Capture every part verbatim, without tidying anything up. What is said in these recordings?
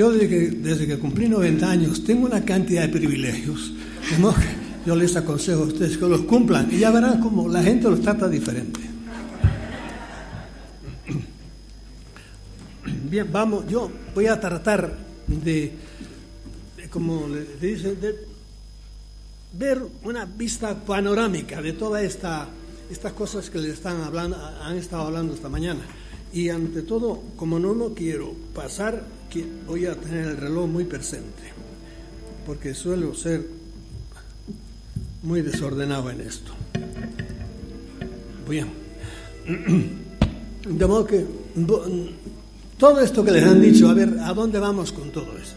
Yo desde que, desde que cumplí noventa años tengo una cantidad de privilegios. De modo que yo les aconsejo a ustedes que los cumplan y ya verán cómo la gente los trata diferente. Bien, vamos, yo voy a tratar de, de como le dicen, de ver una vista panorámica de todas esta, estas cosas que les están hablando, han estado hablando esta mañana. Y ante todo, como no no quiero pasar, que voy a tener el reloj muy presente, porque suelo ser muy desordenado en esto. Bien. De modo que todo esto que les han dicho, a ver, ¿a dónde vamos con todo esto?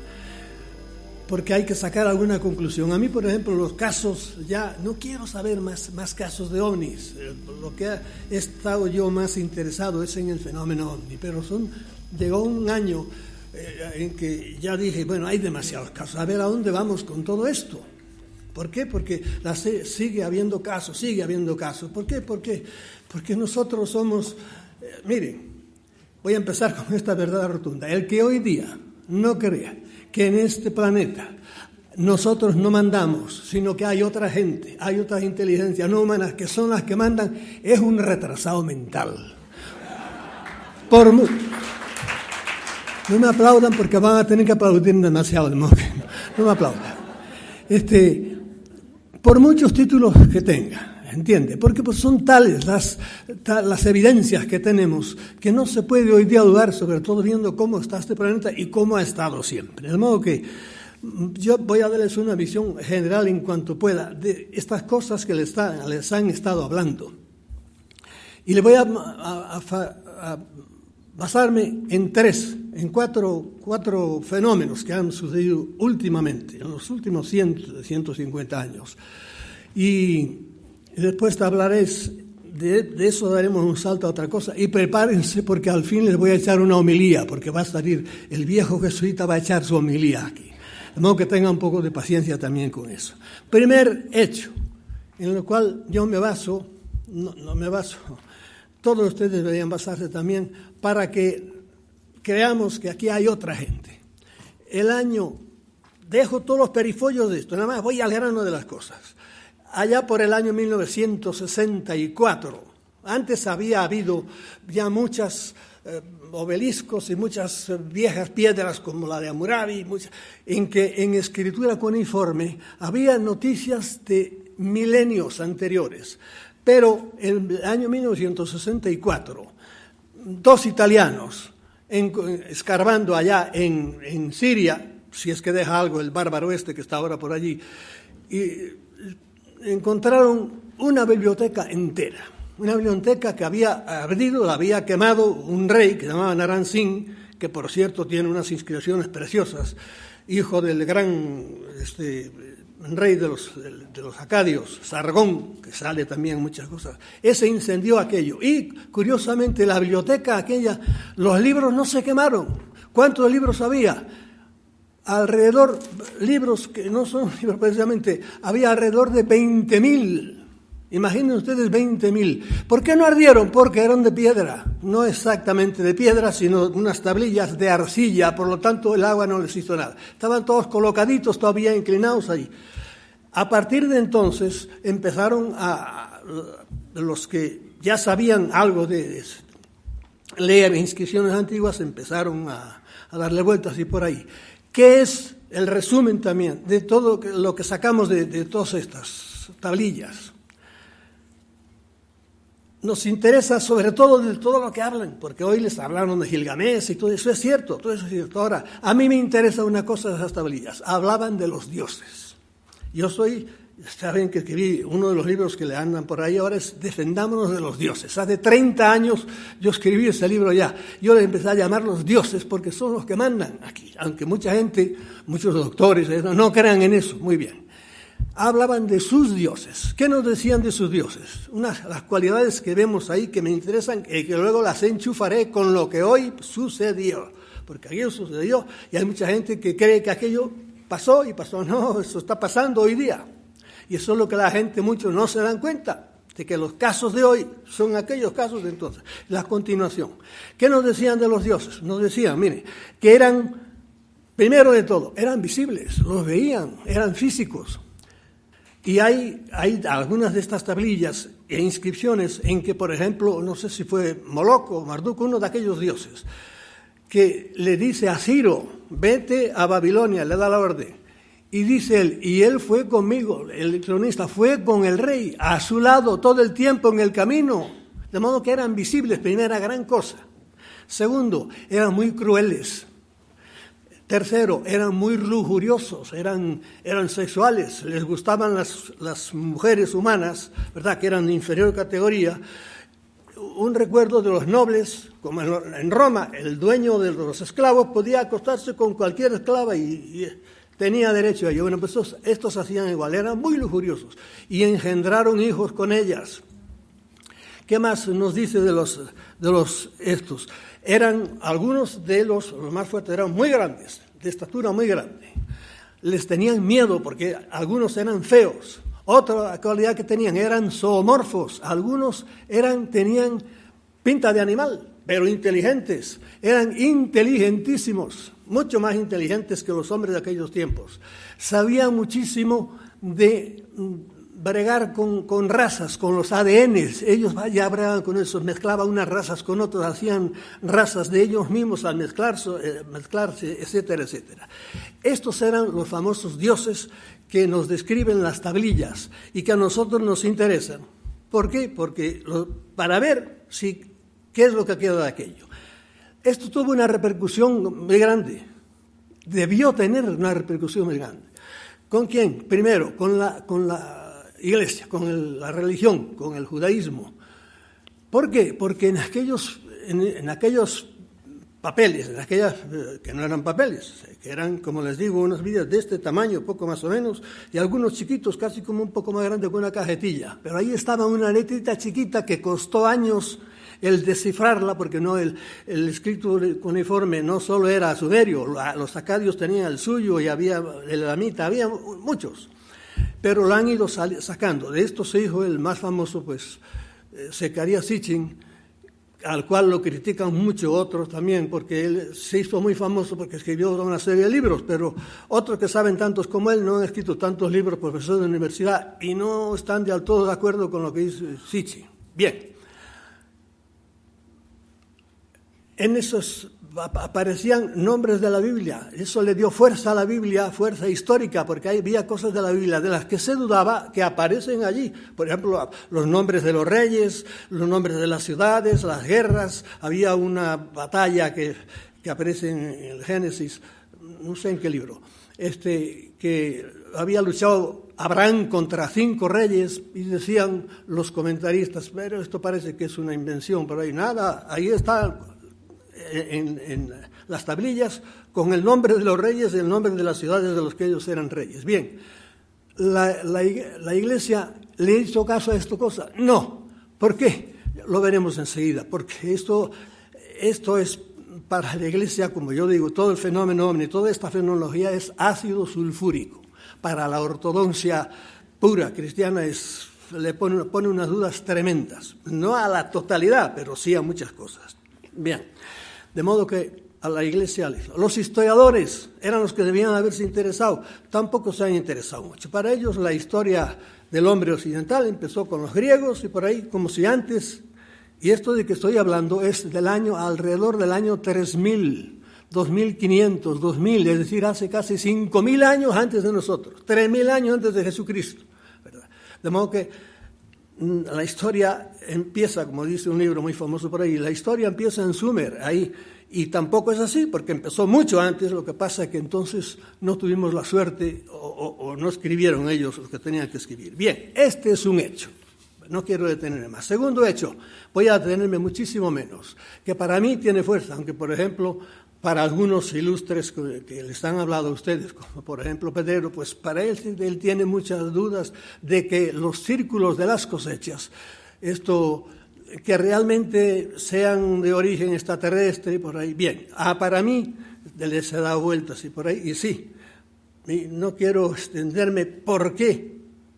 Porque hay que sacar alguna conclusión. A mí, por ejemplo, los casos, ya no quiero saber más, más casos de ovnis. Lo que he estado yo más interesado es en el fenómeno ovni, pero son, llegó un año eh, en que ya dije, bueno, hay demasiados casos, a ver a dónde vamos con todo esto. ¿Por qué? Porque la, sigue habiendo casos, sigue habiendo casos. ¿Por qué? Porque, porque nosotros somos, eh, miren, voy a empezar con esta verdad rotunda. El que hoy día no crea que en este planeta nosotros no mandamos, sino que hay otra gente, hay otras inteligencias no humanas que son las que mandan, es un retrasado mental. Por mu- no me aplaudan porque van a tener que aplaudir demasiado, de modo que no me aplaudan. Este, por muchos títulos que tenga, ¿entiende? Porque pues son tales las, tal, las evidencias que tenemos que no se puede hoy día dudar, sobre todo viendo cómo está este planeta y cómo ha estado siempre. De modo que yo voy a darles una visión general en cuanto pueda de estas cosas que les, está, les han estado hablando. Y le voy a, a, a, a basarme en tres, en cuatro, cuatro fenómenos que han sucedido últimamente, en los últimos ciento, ciento cincuenta años. Y Y después te hablaré de, de eso, daremos un salto a otra cosa. Y prepárense porque al fin les voy a echar una homilía, porque va a salir, el viejo jesuita va a echar su homilía aquí. De modo que tengan un poco de paciencia también con eso. Primer hecho, en el cual yo me baso, no, no me baso, todos ustedes deberían basarse también para que creamos que aquí hay otra gente. El año, dejo todos los perifollos de esto, nada más voy al grano de las cosas. Allá por el año mil novecientos sesenta y cuatro, antes había habido ya muchos eh, obeliscos y muchas eh, viejas piedras como la de Hammurabi, muchas, en que en escritura cuneiforme había noticias de milenios anteriores. Pero en el año mil novecientos sesenta y cuatro, dos italianos, en, escarbando allá en, en Siria, si es que deja algo el bárbaro este que está ahora por allí, y encontraron una biblioteca entera, una biblioteca que había ardido, la había quemado un rey que se llamaba Naram Sin, que por cierto tiene unas inscripciones preciosas, hijo del gran este, rey de los, de los acadios, Sargón, que sale también en muchas cosas. Ese incendió aquello y, curiosamente, la biblioteca aquella, los libros no se quemaron. ¿Cuántos libros había? Alrededor, libros que no son libros precisamente, había alrededor de veinte mil. Imaginen ustedes veinte mil. ¿Por qué no ardieron? Porque eran de piedra, no exactamente de piedra, sino unas tablillas de arcilla, por lo tanto el agua no les hizo nada. Estaban todos colocaditos, todavía inclinados ahí. A partir de entonces empezaron a, los que ya sabían algo de leer inscripciones antiguas, empezaron a, a darle vueltas y por ahí. ¿Qué es el resumen también de todo lo que sacamos de, de todas estas tablillas? Nos interesa sobre todo de todo lo que hablan, porque hoy les hablaron de Gilgamesh y todo eso es cierto, todo eso es cierto. Ahora, a mí me interesa una cosa de esas tablillas. Hablaban de los dioses. Yo soy, saben que escribí uno de los libros que le andan por ahí ahora es Defendámonos de los dioses. Hace treinta años yo escribí ese libro ya. Yo le empecé a llamar los dioses porque son los que mandan aquí. Aunque mucha gente, muchos doctores, no crean en eso. Muy bien. Hablaban de sus dioses. ¿Qué nos decían de sus dioses? Unas las cualidades que vemos ahí que me interesan y que luego las enchufaré con lo que hoy sucedió. Porque aquello sucedió y hay mucha gente que cree que aquello pasó y pasó. No, eso está pasando hoy día. Y eso es lo que la gente, muchos no se dan cuenta, de que los casos de hoy son aquellos casos de entonces. La continuación. ¿Qué nos decían de los dioses? Nos decían, mire, que eran primero de todo, eran visibles, los veían, eran físicos. Y hay, hay algunas de estas tablillas e inscripciones en que, por ejemplo, no sé si fue Moloch o Marduk, uno de aquellos dioses, que le dice a Ciro, vete a Babilonia, le da la orden. Y dice él, y él fue conmigo, el cronista fue con el rey, a su lado todo el tiempo en el camino, de modo que eran visibles, primera gran cosa. Segundo, eran muy crueles. Tercero, eran muy lujuriosos, eran, eran sexuales, les gustaban las, las mujeres humanas, ¿verdad?, que eran de inferior categoría. Un recuerdo de los nobles, como en Roma, el dueño de los esclavos podía acostarse con cualquier esclava y, y tenía derecho a ello. Bueno, pues estos, estos hacían igual, eran muy lujuriosos y engendraron hijos con ellas. ¿Qué más nos dice de los, de los estos? Eran, algunos de los, los más fuertes, eran muy grandes, de estatura muy grande. Les tenían miedo porque algunos eran feos. Otra cualidad que tenían, eran zoomorfos. Algunos eran, tenían pinta de animal, pero inteligentes. Eran inteligentísimos, mucho más inteligentes que los hombres de aquellos tiempos. Sabían muchísimo de bregar con, con razas, con los A D Ns. Ellos ya bregaban con eso, mezclaban unas razas con otras, hacían razas de ellos mismos al mezclarse, eh, mezclarse, etcétera, etcétera. Estos eran los famosos dioses que nos describen las tablillas y que a nosotros nos interesan. ¿Por qué? Porque lo, para ver si, qué es lo que queda de aquello. Esto tuvo una repercusión muy grande. Debió tener una repercusión muy grande. ¿Con quién? Primero, con la, con la Iglesia, con el, la religión, con el judaísmo. ¿Por qué? Porque en aquellos, en, en aquellos papeles, en aquellas eh, que no eran papeles, que eran, como les digo, unas Biblias de este tamaño, poco más o menos, y algunos chiquitos, casi como un poco más grande que una cajetilla. Pero ahí estaba una letrita chiquita que costó años el descifrarla, porque no el, el escrito cuneiforme no solo era sumerio, los acadios tenían el suyo y había el elamita, había muchos. Pero lo han ido sacando. De estos hijos, el más famoso, pues, eh, Zecarías Sitchin, al cual lo critican mucho otros también, porque él se hizo muy famoso porque escribió una serie de libros, pero otros que saben tantos como él no han escrito tantos libros, profesores de universidad, y no están del todo de acuerdo con lo que dice Sitchin. Bien. En esos aparecían nombres de la Biblia. Eso le dio fuerza a la Biblia, fuerza histórica, porque había cosas de la Biblia de las que se dudaba que aparecen allí. Por ejemplo, los nombres de los reyes, los nombres de las ciudades, las guerras. Había una batalla que, que aparece en el Génesis, no sé en qué libro, este, que había luchado Abraham contra cinco reyes y decían los comentaristas, pero esto parece que es una invención, pero hay nada, ahí está En, en las tablillas con el nombre de los reyes y el nombre de las ciudades de los que ellos eran reyes. Bien, ¿la, la, la Iglesia le hizo caso a esta cosa? No. ¿Por qué? Lo veremos enseguida, porque esto, esto es para la Iglesia, como yo digo, todo el fenómeno ovni, toda esta fenomenología es ácido sulfúrico. Para la ortodoxia pura cristiana es, le pone, pone unas dudas tremendas, no a la totalidad, pero sí a muchas cosas. Bien. De modo que a la Iglesia, los historiadores eran los que debían haberse interesado, tampoco se han interesado mucho. Para ellos la historia del hombre occidental empezó con los griegos y por ahí, como si antes, y esto de que estoy hablando es del año, alrededor del año tres mil, dos mil quinientos, dos mil, es decir, hace casi cinco mil años antes de nosotros, tres mil años antes de Jesucristo, ¿verdad? De modo que la historia empieza, como dice un libro muy famoso por ahí, la historia empieza en Sumer, ahí, y tampoco es así, porque empezó mucho antes, lo que pasa es que entonces no tuvimos la suerte, o, o, o no escribieron ellos lo que tenían que escribir. Bien, este es un hecho, no quiero detenerme más. Segundo hecho, voy a detenerme muchísimo menos, que para mí tiene fuerza, aunque por ejemplo, para algunos ilustres que, que les han hablado a ustedes, como por ejemplo Pedrero, pues para él, él tiene muchas dudas de que los círculos de las cosechas, esto, que realmente sean de origen extraterrestre y por ahí. Bien, ah, para mí les he dado vueltas y por ahí, y sí, y no quiero extenderme por qué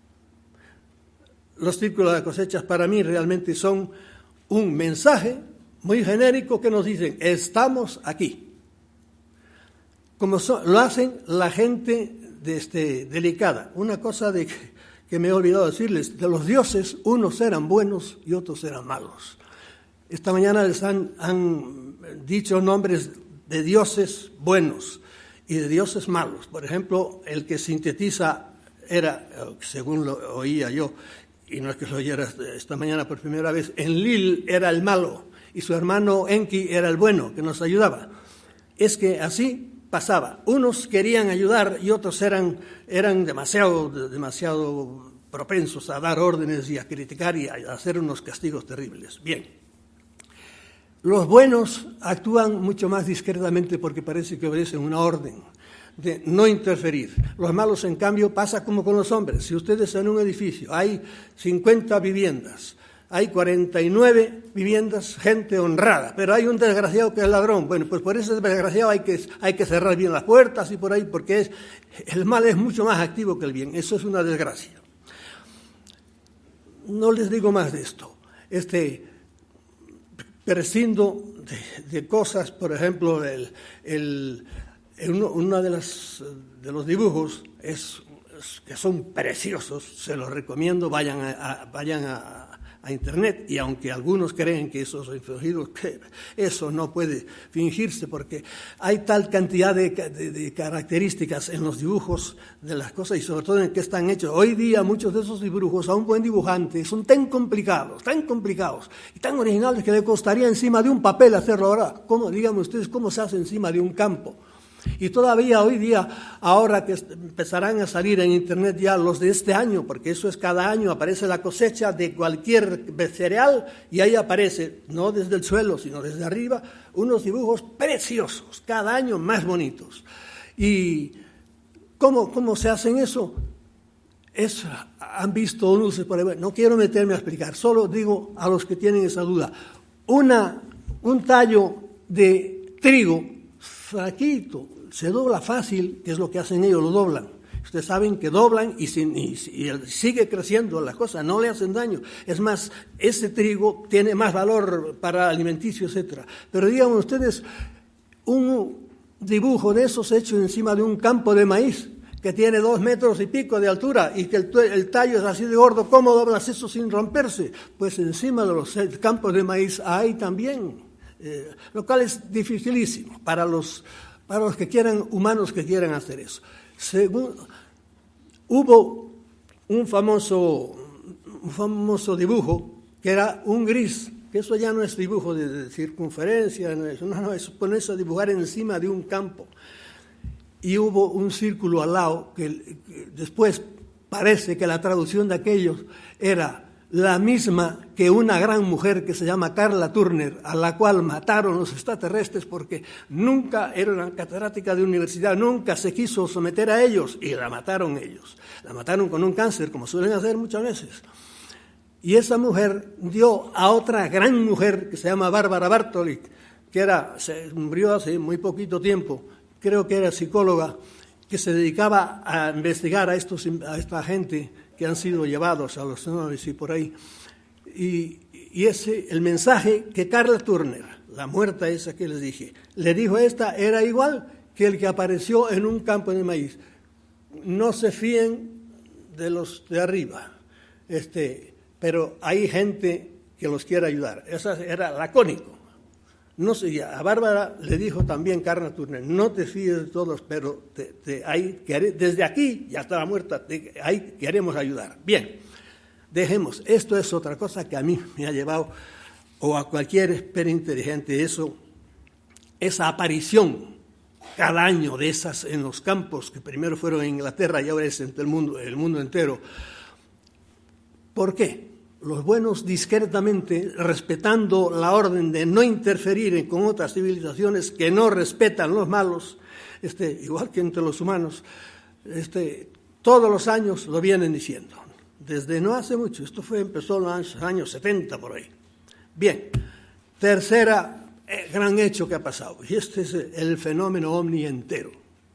los círculos de las cosechas para mí realmente son un mensaje muy genérico que nos dicen, estamos aquí. como so, lo hacen la gente de este, delicada. Una cosa de que, que me he olvidado decirles, de los dioses, unos eran buenos y otros eran malos. Esta mañana les han, han dicho nombres de dioses buenos y de dioses malos. Por ejemplo, el que sintetiza era, según lo oía yo, y no es que lo oyera esta mañana por primera vez, Enlil era el malo y su hermano Enki era el bueno, que nos ayudaba. Es que así pasaba. Unos querían ayudar y otros eran, eran demasiado, demasiado propensos a dar órdenes y a criticar y a hacer unos castigos terribles. Bien. Los buenos actúan mucho más discretamente porque parece que obedecen una orden de no interferir. Los malos, en cambio, pasa como con los hombres. Si ustedes en un edificio hay cincuenta viviendas, hay cuarenta y nueve viviendas, gente honrada, pero hay un desgraciado que es ladrón. Bueno, pues por ese desgraciado hay que, hay que cerrar bien las puertas y por ahí, porque es, el mal es mucho más activo que el bien. Eso es una desgracia. No les digo más de esto. Este, prescindo de, de cosas, por ejemplo, el, el, el, uno de, las, de los dibujos es, es que son preciosos, se los recomiendo, vayan a, a vayan a a internet, y aunque algunos creen que eso es fingido, que eso no puede fingirse porque hay tal cantidad de, de, de características en los dibujos de las cosas y sobre todo en qué están hechos. Hoy día muchos de esos dibujos a un buen dibujante son tan complicados, tan complicados y tan originales que le costaría encima de un papel hacerlo ahora. ¿Cómo, díganme ustedes, cómo se hace encima de un campo? Y todavía hoy día, ahora que empezarán a salir en internet ya los de este año, porque eso es cada año, aparece la cosecha de cualquier cereal y ahí aparece, no desde el suelo, sino desde arriba, unos dibujos preciosos, cada año más bonitos. ¿Y cómo, cómo se hacen eso? Es, han visto unos por ahí, no quiero meterme a explicar, solo digo a los que tienen esa duda, una, un tallo de trigo flaquito, se dobla fácil, que es lo que hacen ellos, lo doblan. Ustedes saben que doblan y, sin, y, y sigue creciendo la cosa, no le hacen daño. Es más, ese trigo tiene más valor para alimenticio, etcétera. Pero digan ustedes, un dibujo de esos hecho encima de un campo de maíz que tiene dos metros y pico de altura y que el, el tallo es así de gordo, ¿cómo doblas eso sin romperse? Pues encima de los campos de maíz hay también. Eh, lo cual es dificilísimo para los, para los que quieran, humanos que quieran hacer eso. Según, hubo un famoso, un famoso dibujo que era un gris, que eso ya no es dibujo de, de circunferencia, no, es, no, no, es ponerse a dibujar encima de un campo. Y hubo un círculo al lado que, que después parece que la traducción de aquellos era la misma que una gran mujer que se llama Carla Turner, a la cual mataron los extraterrestres porque nunca era una catedrática de universidad, nunca se quiso someter a ellos y la mataron ellos. La mataron con un cáncer, como suelen hacer muchas veces. Y esa mujer dio a otra gran mujer que se llama Bárbara Bartoli, que era, se murió hace muy poquito tiempo, creo que era psicóloga, que se dedicaba a investigar a, estos, a esta gente que han sido llevados a los nobles y por ahí. Y, y ese, el mensaje que Carla Turner, la muerta esa que les dije, le dijo a esta, era igual que el que apareció en un campo de maíz. No se fíen de los de arriba, este, pero hay gente que los quiere ayudar. Esa era lacónico. No sé, a Bárbara le dijo también Carla Turner, no te fíes de todos, pero te, te, hay, desde aquí, ya estaba muerta, te, ahí queremos ayudar. Bien, dejemos, esto es otra cosa que a mí me ha llevado, o a cualquier espera inteligente, eso, esa aparición cada año de esas en los campos, que primero fueron en Inglaterra y ahora es en el mundo, el mundo entero. ¿Por qué? Los buenos discretamente, respetando la orden de no interferir con otras civilizaciones que no respetan los malos, este, igual que entre los humanos, este, todos los años lo vienen diciendo. Desde no hace mucho, esto fue empezó en los años setenta por ahí. Bien, tercera eh, gran hecho que ha pasado, y este es el fenómeno ovni entero.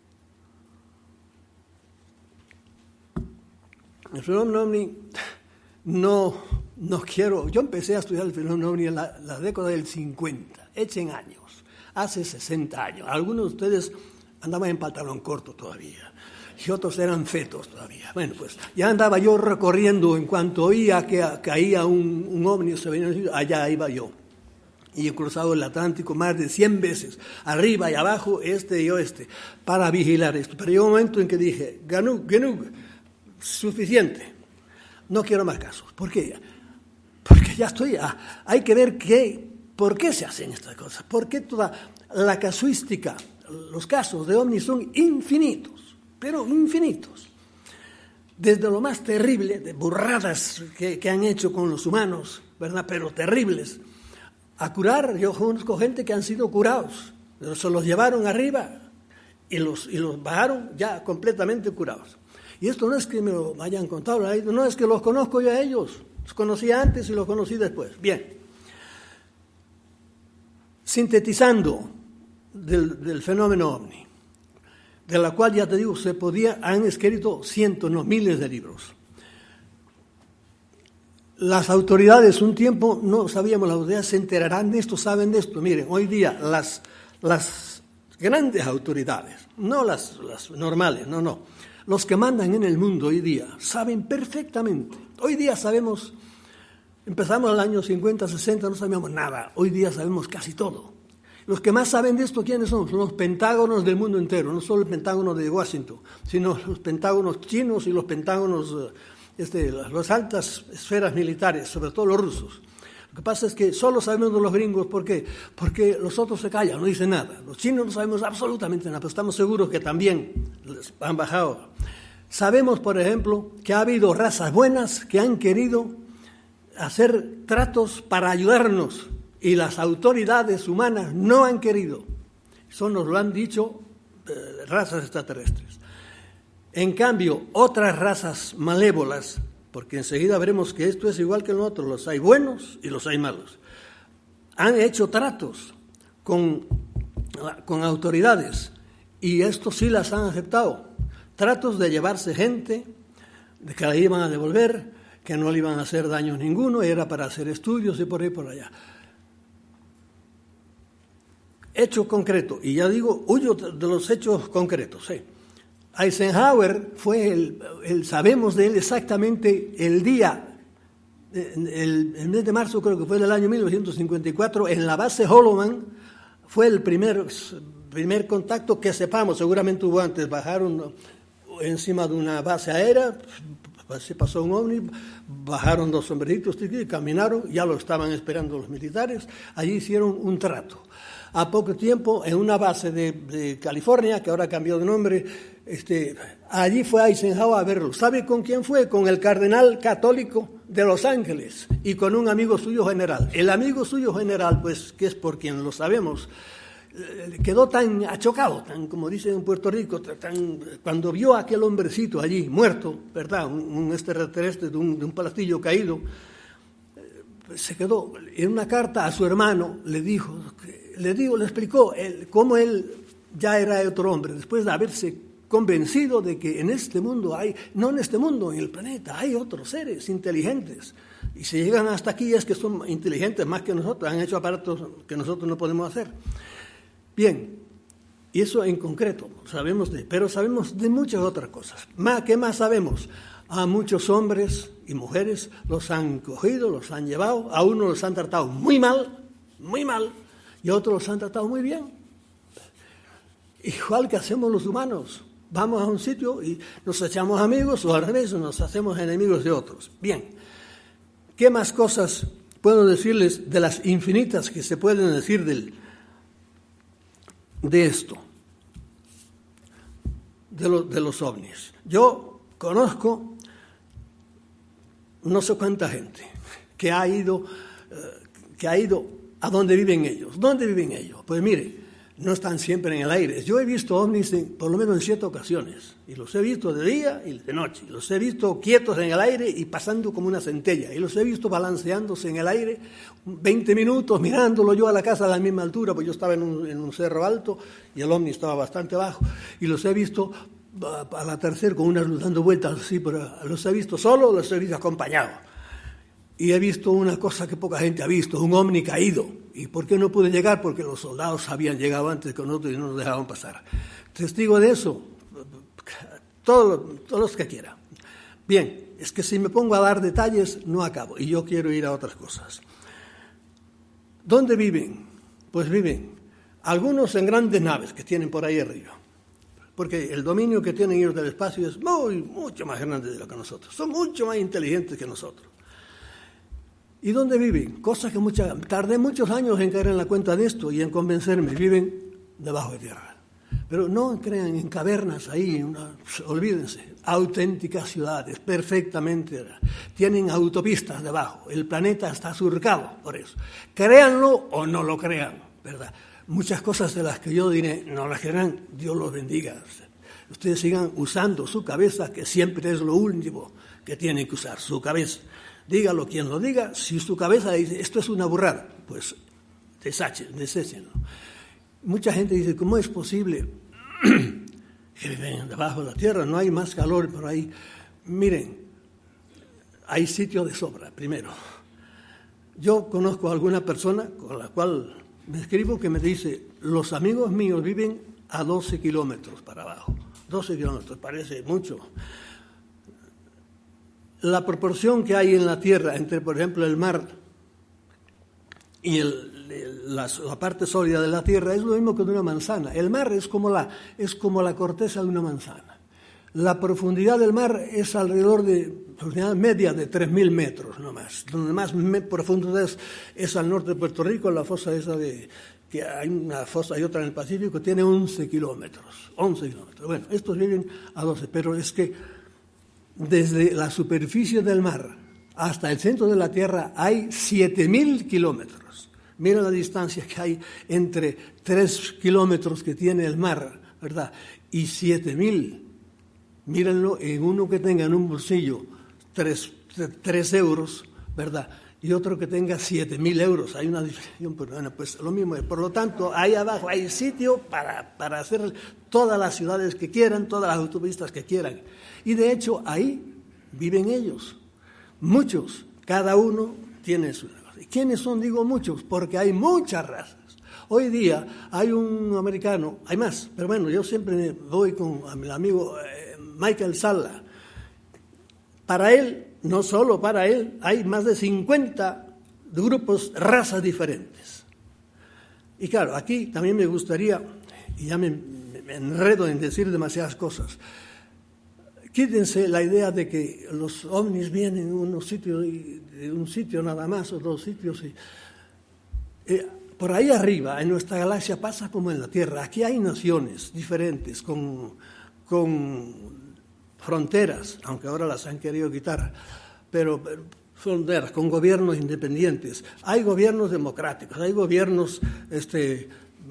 El fenómeno ovni... No, no quiero, yo empecé a estudiar el fenómeno ovni en la, la década del cincuenta, echen años, hace sesenta años. Algunos de ustedes andaban en pantalón corto todavía, y otros eran fetos todavía. Bueno, pues ya andaba yo recorriendo, en cuanto oía que caía un, un ovni, se venía, allá iba yo. Y he cruzado el Atlántico más de cien veces, arriba y abajo, este y oeste, para vigilar esto. Pero llegó un momento en que dije, Ganug, Ganug, suficiente, no quiero más casos. ¿Por qué? Porque ya estoy, ah, hay que ver qué, por qué se hacen estas cosas, por qué toda la casuística, los casos de ovnis son infinitos, pero infinitos. Desde lo más terrible, de burradas que, que han hecho con los humanos, ¿verdad? Pero terribles, a curar. Yo conozco gente que han sido curados, pero se los llevaron arriba y los, y los bajaron ya completamente curados. Y esto no es que me lo hayan contado, no es que los conozco yo a ellos, los conocí antes y los conocí después. Bien, sintetizando del, del fenómeno ovni, de la cual ya te digo, se podía, han escrito cientos, no miles de libros. Las autoridades un tiempo no sabíamos, las autoridades se enterarán de esto, saben de esto. Miren, hoy día las, las grandes autoridades, no las, las normales, no, no, los que mandan en el mundo hoy día saben perfectamente. Hoy día sabemos, empezamos el año cincuenta, sesenta, no sabíamos nada, hoy día sabemos casi todo. Los que más saben de esto, ¿quiénes son? Son los pentágonos del mundo entero, no solo el pentágono de Washington, sino los pentágonos chinos y los pentágonos... Este, las altas esferas militares, sobre todo los rusos. Lo que pasa es que solo sabemos de los gringos, ¿por qué? Porque los otros se callan, no dicen nada. Los chinos no sabemos absolutamente nada, pero estamos seguros que también les han bajado. Sabemos, por ejemplo, que ha habido razas buenas que han querido hacer tratos para ayudarnos y las autoridades humanas no han querido. Eso nos lo han dicho eh, razas extraterrestres. En cambio, otras razas malévolas, porque enseguida veremos que esto es igual que en lo otro, los hay buenos y los hay malos, han hecho tratos con, con autoridades y estos sí las han aceptado. Tratos de llevarse gente, de que la iban a devolver, que no le iban a hacer daño ninguno, era para hacer estudios y por ahí por allá. Hecho concreto, y ya digo, huyo de los hechos concretos, ¿eh? Eisenhower fue el, el, sabemos de él exactamente el día, el, el mes de marzo creo que fue del año mil novecientos cincuenta y cuatro, en la base Holloman, fue el primer, primer contacto que sepamos, seguramente hubo antes, bajaron encima de una base aérea, se pasó un ovni, bajaron dos sombreritos, caminaron, ya lo estaban esperando los militares, allí hicieron un trato. A poco tiempo, en una base de, de California, que ahora cambió de nombre, este, allí fue Eisenhower a verlo. ¿Sabe con quién fue? Con el cardenal católico de Los Ángeles y con un amigo suyo general. El amigo suyo general, pues, que es por quien lo sabemos, quedó tan achocado, tan, como dicen en Puerto Rico, tan, cuando vio a aquel hombrecito allí, muerto, ¿verdad? Un, un extraterrestre de un, de un platillo caído, se quedó. En una carta a su hermano le dijo, le digo, le explicó él, cómo él ya era otro hombre, después de haberse convencido de que en este mundo hay, no en este mundo, en el planeta, hay otros seres inteligentes. Y si llegan hasta aquí es que son inteligentes más que nosotros, han hecho aparatos que nosotros no podemos hacer. Bien, y eso en concreto, sabemos de, pero sabemos de muchas otras cosas. Más, ¿qué más sabemos? A muchos hombres y mujeres los han cogido, los han llevado, a unos los han tratado muy mal, muy mal, y a otros los han tratado muy bien. Igual que hacemos los humanos, vamos a un sitio y nos echamos amigos, o al revés, nos hacemos enemigos de otros. Bien, ¿qué más cosas puedo decirles de las infinitas que se pueden decir del, de esto, de, lo, de los ovnis? Yo conozco no sé cuánta gente que ha ido, eh, que ha ido a donde viven ellos. ¿Dónde viven ellos? Pues mire, no están siempre en el aire. Yo he visto ovnis en, por lo menos en siete ocasiones, y los he visto de día y de noche. Los he visto quietos en el aire y pasando como una centella, y los he visto balanceándose en el aire veinte minutos, mirándolo yo a la casa a la misma altura, pues yo estaba en un, en un cerro alto y el ovni estaba bastante bajo, y los he visto al atardecer con una luz dando vueltas así, pero los he visto solo, los he visto acompañados. y he visto una cosa que poca gente ha visto, un ovni caído. ¿Y por qué no pude llegar? Porque los soldados habían llegado antes que nosotros y no nos dejaban pasar. Testigo de eso, todos, todos los que quieran. Bien, es que si me pongo a dar detalles no acabo y yo quiero ir a otras cosas. ¿Dónde viven? Pues viven algunos en grandes naves que tienen por ahí arriba, porque el dominio que tienen ellos del espacio es muy, mucho más grande de lo que nosotros. Son mucho más inteligentes que nosotros. ¿Y dónde viven? Cosa que mucha, tardé muchos años en caer en la cuenta de esto y en convencerme. Viven debajo de tierra. Pero no crean en cavernas ahí, una, olvídense, auténticas ciudades, perfectamente. Tienen autopistas debajo, el planeta está surcado por eso. Créanlo o no lo crean, ¿verdad? Muchas cosas de las que yo diré, no las crean, Dios los bendiga. Ustedes sigan usando su cabeza, que siempre es lo último que tienen que usar, su cabeza. Dígalo quien lo diga, si su cabeza dice, esto es una burrada, pues deséchenlo. Mucha gente dice, ¿cómo es posible que viven debajo de la tierra? No hay más calor por ahí. Miren, hay sitio de sobra, primero. Yo conozco a alguna persona con la cual me escribo que me dice, los amigos míos viven a doce kilómetros para abajo. doce kilómetros, parece mucho. La proporción que hay en la tierra entre, por ejemplo, el mar y el, el, la, la parte sólida de la tierra es lo mismo que de una manzana. El mar es como la, es como la corteza de una manzana. La profundidad del mar es alrededor de, profundidad media de tres mil metros, no más. Donde más me, profundo es, es al norte de Puerto Rico, la fosa esa de, que hay una fosa y otra en el Pacífico, tiene once kilómetros. once kilómetros. Bueno, estos viven a doce, pero es que desde la superficie del mar hasta el centro de la Tierra hay siete mil kilómetros. Mira la distancia que hay entre tres kilómetros que tiene el mar, ¿verdad? Y siete mil. Mírenlo en uno que tenga en un bolsillo tres euros, ¿verdad? Y otro que tenga siete mil euros. Hay una diferencia, bueno, pues lo mismo es. Por lo tanto, ahí abajo hay sitio para, para hacer todas las ciudades que quieran, todas las autopistas que quieran. Y de hecho, ahí viven ellos. Muchos, cada uno tiene su negocio. ¿Y quiénes son? Digo muchos, porque hay muchas razas. Hoy día hay un americano, hay más, pero bueno, yo siempre voy con mi amigo eh, Michael Salla. Para él, no solo para él, hay más de cincuenta grupos, razas diferentes. Y claro, aquí también me gustaría, y ya me, me enredo en decir demasiadas cosas, quítense la idea de que los ovnis vienen de un sitio, de un sitio nada más, o dos sitios. Y, eh, por ahí arriba, en nuestra galaxia, pasa como en la Tierra. Aquí hay naciones diferentes, con, con fronteras, aunque ahora las han querido quitar, pero, pero fronteras, con gobiernos independientes. Hay gobiernos democráticos, hay gobiernos este,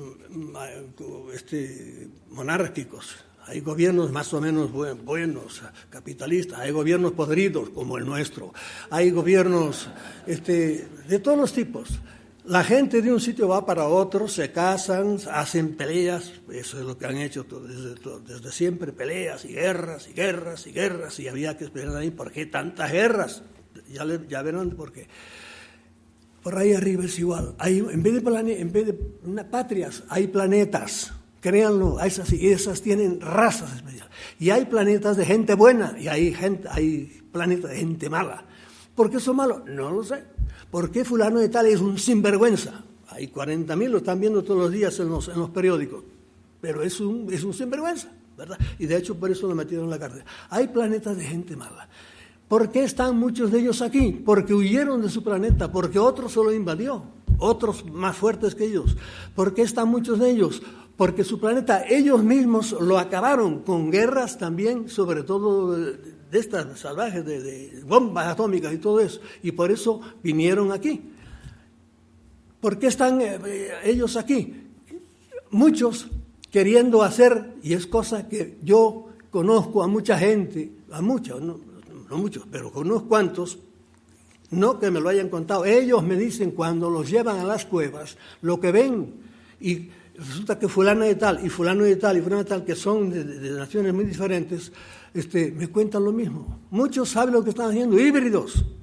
este, monárquicos. Hay gobiernos más o menos buenos, capitalistas, hay gobiernos podridos como el nuestro, hay gobiernos este, de todos los tipos. La gente de un sitio va para otro, se casan, hacen peleas, eso es lo que han hecho desde, desde siempre, peleas y guerras y guerras y guerras, y había que esperar ahí, ¿por qué tantas guerras? Ya, le, ya verán por qué. Por ahí arriba es igual, hay, en vez de, plane, en vez de una, patrias, hay planetas. Créanlo, esas, esas tienen razas especiales. Y hay planetas de gente buena y hay, gente, hay planetas de gente mala. ¿Por qué son malos? No lo sé. ¿Por qué fulano de tal es un sinvergüenza? Hay cuarenta mil, lo están viendo todos los días en los, en los periódicos. Pero es un, es un sinvergüenza, ¿verdad? Y de hecho por eso lo metieron en la cárcel. Hay planetas de gente mala. ¿Por qué están muchos de ellos aquí? Porque huyeron de su planeta, porque otro se lo invadió, otros más fuertes que ellos. ¿Por qué están muchos de ellos? Porque su planeta, ellos mismos lo acabaron con guerras también, sobre todo de estas salvajes, de, de bombas atómicas y todo eso, y por eso vinieron aquí. ¿Por qué están eh, ellos aquí? Muchos queriendo hacer, y es cosa que yo conozco a mucha gente, a muchos, no, no muchos, pero con unos cuantos, no que me lo hayan contado, ellos me dicen cuando los llevan a las cuevas, lo que ven, y resulta que fulano de tal, y fulano de tal, y fulano de tal, que son de, de, de naciones muy diferentes, este, me cuentan lo mismo. Muchos saben lo que están haciendo, híbridos.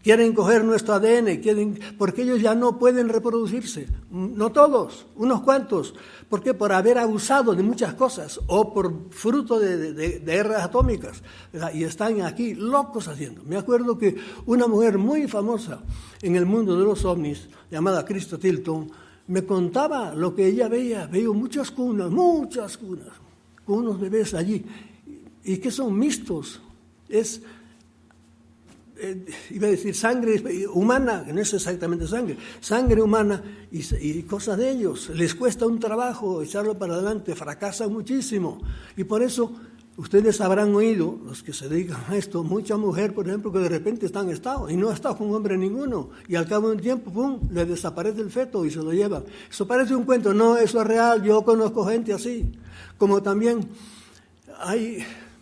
quieren coger nuestro A D N, quieren, porque ellos ya no pueden reproducirse, no todos, unos cuantos. ¿Por qué? Por haber abusado de muchas cosas o por fruto de, de, de, de guerras atómicas, ¿verdad? Y están aquí locos haciendo. Me acuerdo que una mujer muy famosa en el mundo de los ovnis, llamada Krista Tilton, me contaba lo que ella veía. Veo muchas cunas, muchas cunas, con unos bebés allí, y que son mixtos. Es, eh, iba a decir sangre humana, que no es exactamente sangre, sangre humana y, y cosas de ellos. Les cuesta un trabajo echarlo para adelante, fracasan muchísimo. Y por eso ustedes habrán oído, los que se dedican a esto, mucha mujer, por ejemplo, que de repente está en estado y no ha estado con hombre ninguno, y al cabo de un tiempo, pum, le desaparece el feto y se lo llevan. Eso parece un cuento, no, eso es real, yo conozco gente así. Como también hay,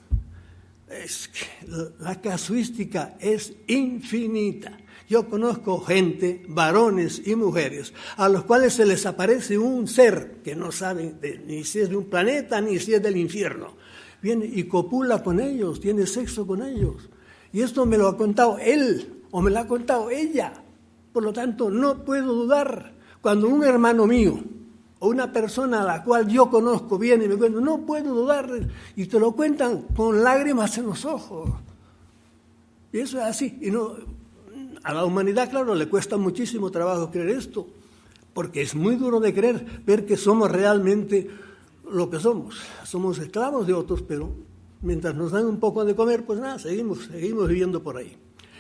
es que la casuística es infinita. Yo conozco gente, varones y mujeres, a los cuales se les aparece un ser que no saben de, ni si es de un planeta ni si es del infierno. Viene y copula con ellos, tiene sexo con ellos. Y esto me lo ha contado él o me lo ha contado ella. Por lo tanto, no puedo dudar. Cuando un hermano mío o una persona a la cual yo conozco viene y me cuenta, no puedo dudar. Y te lo cuentan con lágrimas en los ojos. Y eso es así. Y no, a la humanidad, claro, le cuesta muchísimo trabajo creer esto, porque es muy duro de creer, ver que somos realmente lo que somos. Somos esclavos de otros, pero mientras nos dan un poco de comer, pues nada, seguimos, seguimos viviendo por ahí.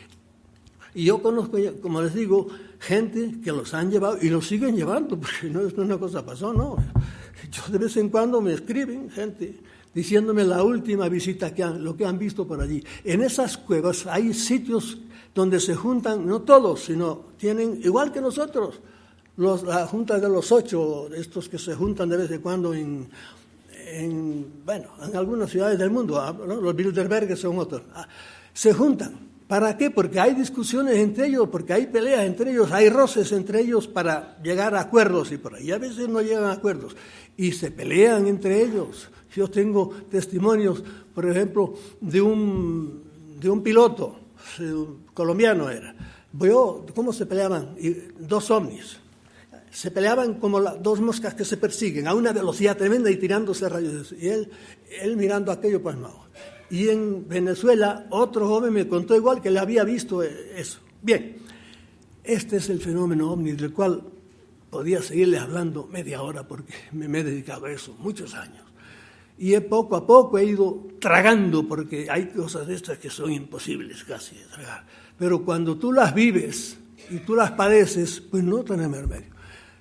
Y yo conozco, como les digo, gente que los han llevado y los siguen llevando, porque no es una cosa pasó, no. Yo de vez en cuando me escriben gente diciéndome la última visita que han, lo que han visto por allí. En esas cuevas hay sitios donde se juntan, no todos, sino tienen, igual que nosotros, Los, la junta de los ocho, estos que se juntan de vez en cuando en, en bueno, en algunas ciudades del mundo, ¿no? Los Bilderberg son otros, se juntan. ¿Para qué? Porque hay discusiones entre ellos, porque hay peleas entre ellos, hay roces entre ellos para llegar a acuerdos y por ahí a veces no llegan a acuerdos y se pelean entre ellos. Yo tengo testimonios, por ejemplo, de un, de un piloto, colombiano era, veo cómo se peleaban, y dos ovnis. Se peleaban como la, dos moscas que se persiguen a una velocidad tremenda y tirándose rayos. Y él, él mirando aquello pasmado. Y en Venezuela otro joven me contó igual que le había visto eso. Bien, este es el fenómeno ovni del cual podía seguirle hablando media hora porque me, me he dedicado a eso muchos años. Y he, poco a poco he ido tragando porque hay cosas de estas que son imposibles casi de tragar. Pero cuando tú las vives y tú las padeces, pues no tenés remedio.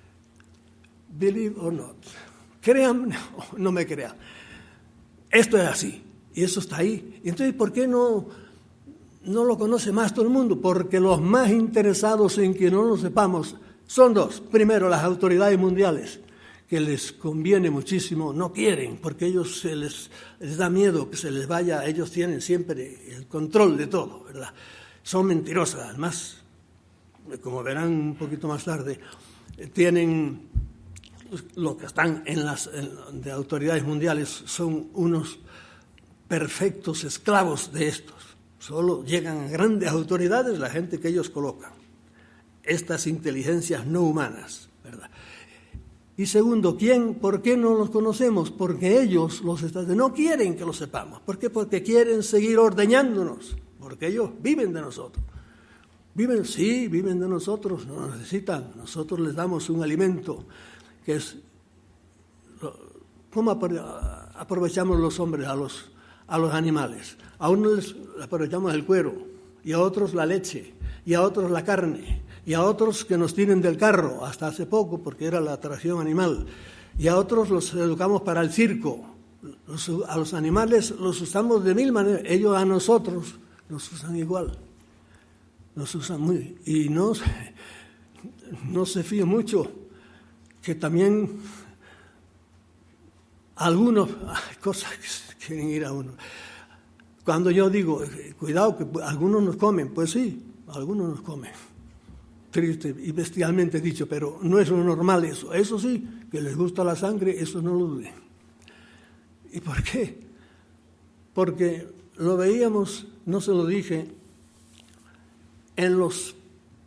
Believe or not. Crean o no me crean. Esto es así. Y eso está ahí. Y entonces, ¿por qué no, no lo conoce más todo el mundo? Porque los más interesados en que no lo sepamos son dos. Primero, las autoridades mundiales, que les conviene muchísimo, no quieren, porque ellos se les, les da miedo que se les vaya. Ellos tienen siempre el control de todo, ¿verdad? Son mentirosas. Además, como verán un poquito más tarde, tienen... Los que están en las en, de autoridades mundiales son unos perfectos esclavos de estos. Solo llegan a grandes autoridades la gente que ellos colocan. Estas inteligencias no humanas, ¿verdad? Y segundo, ¿quién? ¿Por qué no los conocemos? Porque ellos, los estados, no quieren que lo sepamos. ¿Por qué? Porque quieren seguir ordeñándonos. Porque ellos viven de nosotros. Viven, sí, viven de nosotros, no nos necesitan. Nosotros les damos un alimento que es, ¿cómo aprovechamos los hombres a los, a los animales? A unos les aprovechamos el cuero, y a otros la leche, y a otros la carne, y a otros que nos tienen del carro, hasta hace poco, porque era la atracción animal, y a otros los educamos para el circo. Los, a los animales los usamos de mil maneras, ellos a nosotros nos usan igual, nos usan muy, y no, no se fíe mucho, que también algunos, hay cosas que quieren ir a uno. Cuando yo digo, cuidado, que algunos nos comen, pues sí, algunos nos comen. Triste y bestialmente dicho, pero no es lo normal eso. Eso sí, que les gusta la sangre, eso no lo duden. ¿Y por qué? Porque lo veíamos, no se lo dije, en los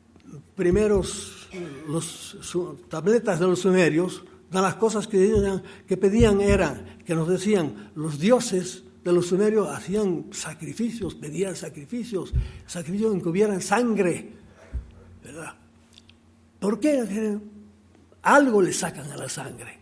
primeros los su, tabletas de los sumerios, de las cosas que, decían, que pedían eran, que nos decían, los dioses de los sumerios hacían sacrificios, pedían sacrificios, sacrificios en que hubieran sangre, ¿verdad? ¿Por qué? Algo le sacan a la sangre.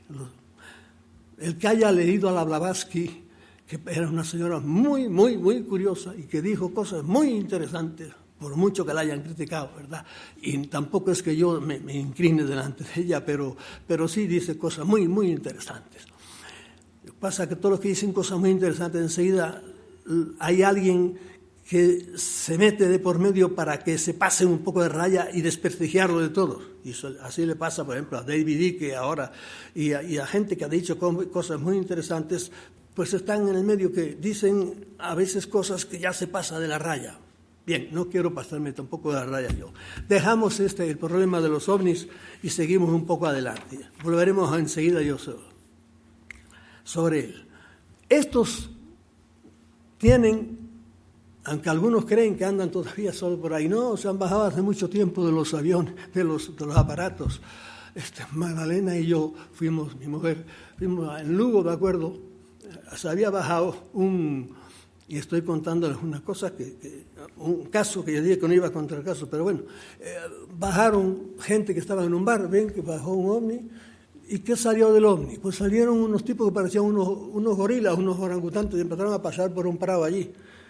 El que haya leído a la Blavatsky, que era una señora muy, muy, muy curiosa y que dijo cosas muy interesantes, por mucho que la hayan criticado, ¿verdad? Y tampoco es que yo me, me incline delante de ella, pero, pero sí dice cosas muy, muy interesantes. Lo que pasa es que todos los que dicen cosas muy interesantes, enseguida hay alguien que se mete de por medio para que se pase un poco de raya y desprestigiarlo de todos. Y eso, así le pasa, por ejemplo, a David Icke ahora, y a, y a gente que ha dicho cosas muy interesantes, pues están en el medio que dicen a veces cosas que ya se pasa de la raya. Bien, no quiero pasarme tampoco de la raya yo. Dejamos este, el problema de los ovnis y seguimos un poco adelante. Volveremos enseguida yo sobre él. Estos tienen, aunque algunos creen que andan todavía solo por ahí, no, se han bajado hace mucho tiempo de los aviones, de los, de los aparatos. Este, Magdalena y yo fuimos, mi mujer, fuimos en Lugo, de acuerdo, se había bajado un, y estoy contándoles una cosa, que, que un caso que yo dije que no iba a contar el caso, pero bueno, eh, bajaron gente que estaba en un bar, ven que bajó un ovni, ¿y qué salió del ovni? Pues salieron unos tipos que parecían unos, unos gorilas, unos orangutantes, y empezaron a pasar por un prado allí.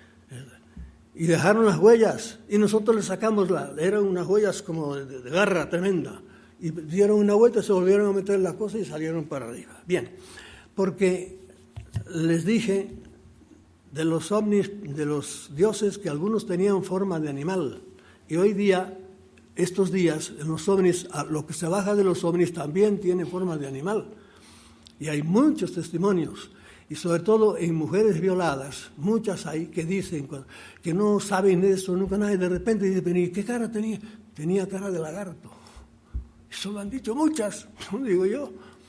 Y dejaron las huellas, y nosotros les sacamos, la, eran unas huellas como de, de garra tremenda, y dieron una vuelta, se volvieron a meter las cosas y salieron para arriba. Bien, porque les dije de los ovnis, de los dioses, que algunos tenían forma de animal, y hoy día, estos días, en los ovnis, lo que se baja de los ovnis también tiene forma de animal, y hay muchos testimonios. Y sobre todo en mujeres violadas, muchas hay que dicen que no saben eso, nunca nadie, de repente dicen, ¿y qué cara tenía? Tenía cara de lagarto. Eso lo han dicho muchas, no digo yo.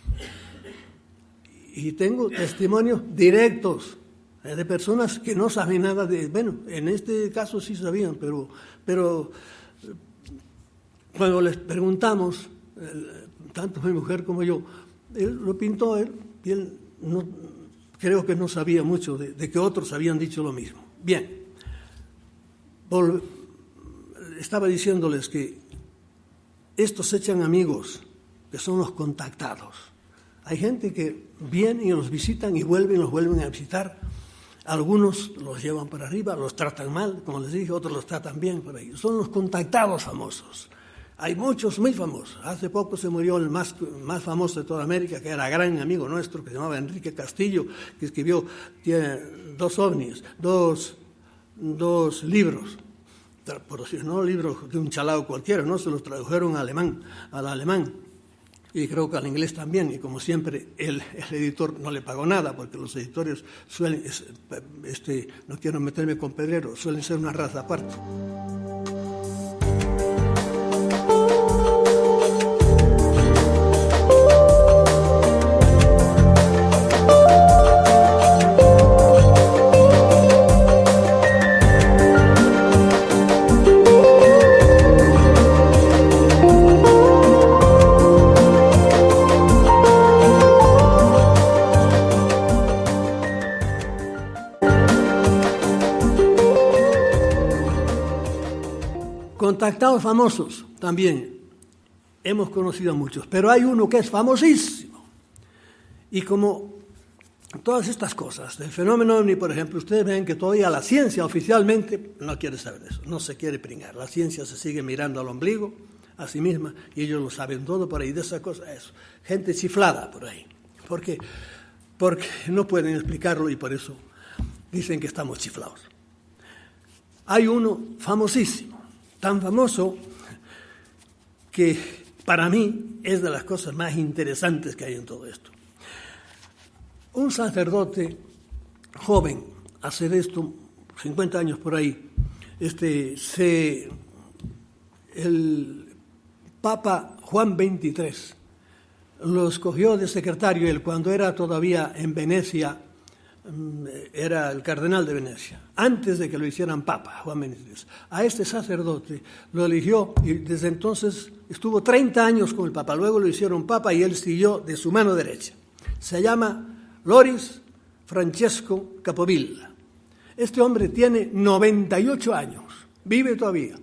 Y tengo testimonios directos de personas que no saben nada de... Bueno, en este caso sí sabían, pero, pero cuando les preguntamos, tanto mi mujer como yo, él lo pintó él, y él no... Creo que no sabía mucho de, de que otros habían dicho lo mismo. Bien, Vol, estaba diciéndoles que estos se echan amigos, que son los contactados. Hay gente que viene y los visitan y vuelven, los vuelven a visitar. Algunos los llevan para arriba, los tratan mal, como les dije, otros los tratan bien por ahí. Son los contactados famosos. Hay muchos muy famosos. Hace poco se murió el más, más famoso de toda América, que era gran amigo nuestro, que se llamaba Enrique Castillo, que escribió, tiene dos ovnis, dos, dos libros, por decir, no libros de un chalao cualquiera, no, se los tradujeron al alemán, al alemán, y creo que al inglés también, y como siempre el, el editor no le pagó nada, porque los editores suelen, este, no quiero meterme con pedreros, suelen ser una raza aparte. Contactados famosos también, hemos conocido a muchos, pero hay uno que es famosísimo. Y como todas estas cosas, del fenómeno ovni, por ejemplo, ustedes ven que todavía la ciencia oficialmente no quiere saber de eso, no se quiere pringar. La ciencia se sigue mirando al ombligo, a sí misma, y ellos lo saben todo por ahí, de esa cosa, eso. Gente chiflada por ahí, porque, porque no pueden explicarlo y por eso dicen que estamos chiflados. Hay uno famosísimo, tan famoso que para mí es de las cosas más interesantes que hay en todo esto. Un sacerdote joven, hace de esto cincuenta años por ahí, este, se, el Papa Juan veintitrés lo escogió de secretario, él cuando era todavía en Venecia era el cardenal de Venecia, antes de que lo hicieran papa, Juan veintitrés. A este sacerdote lo eligió y desde entonces estuvo treinta años con el papa, luego lo hicieron papa y él siguió de su mano derecha. Se llama Loris Francesco Capovilla. Este hombre tiene noventa y ocho años, vive todavía.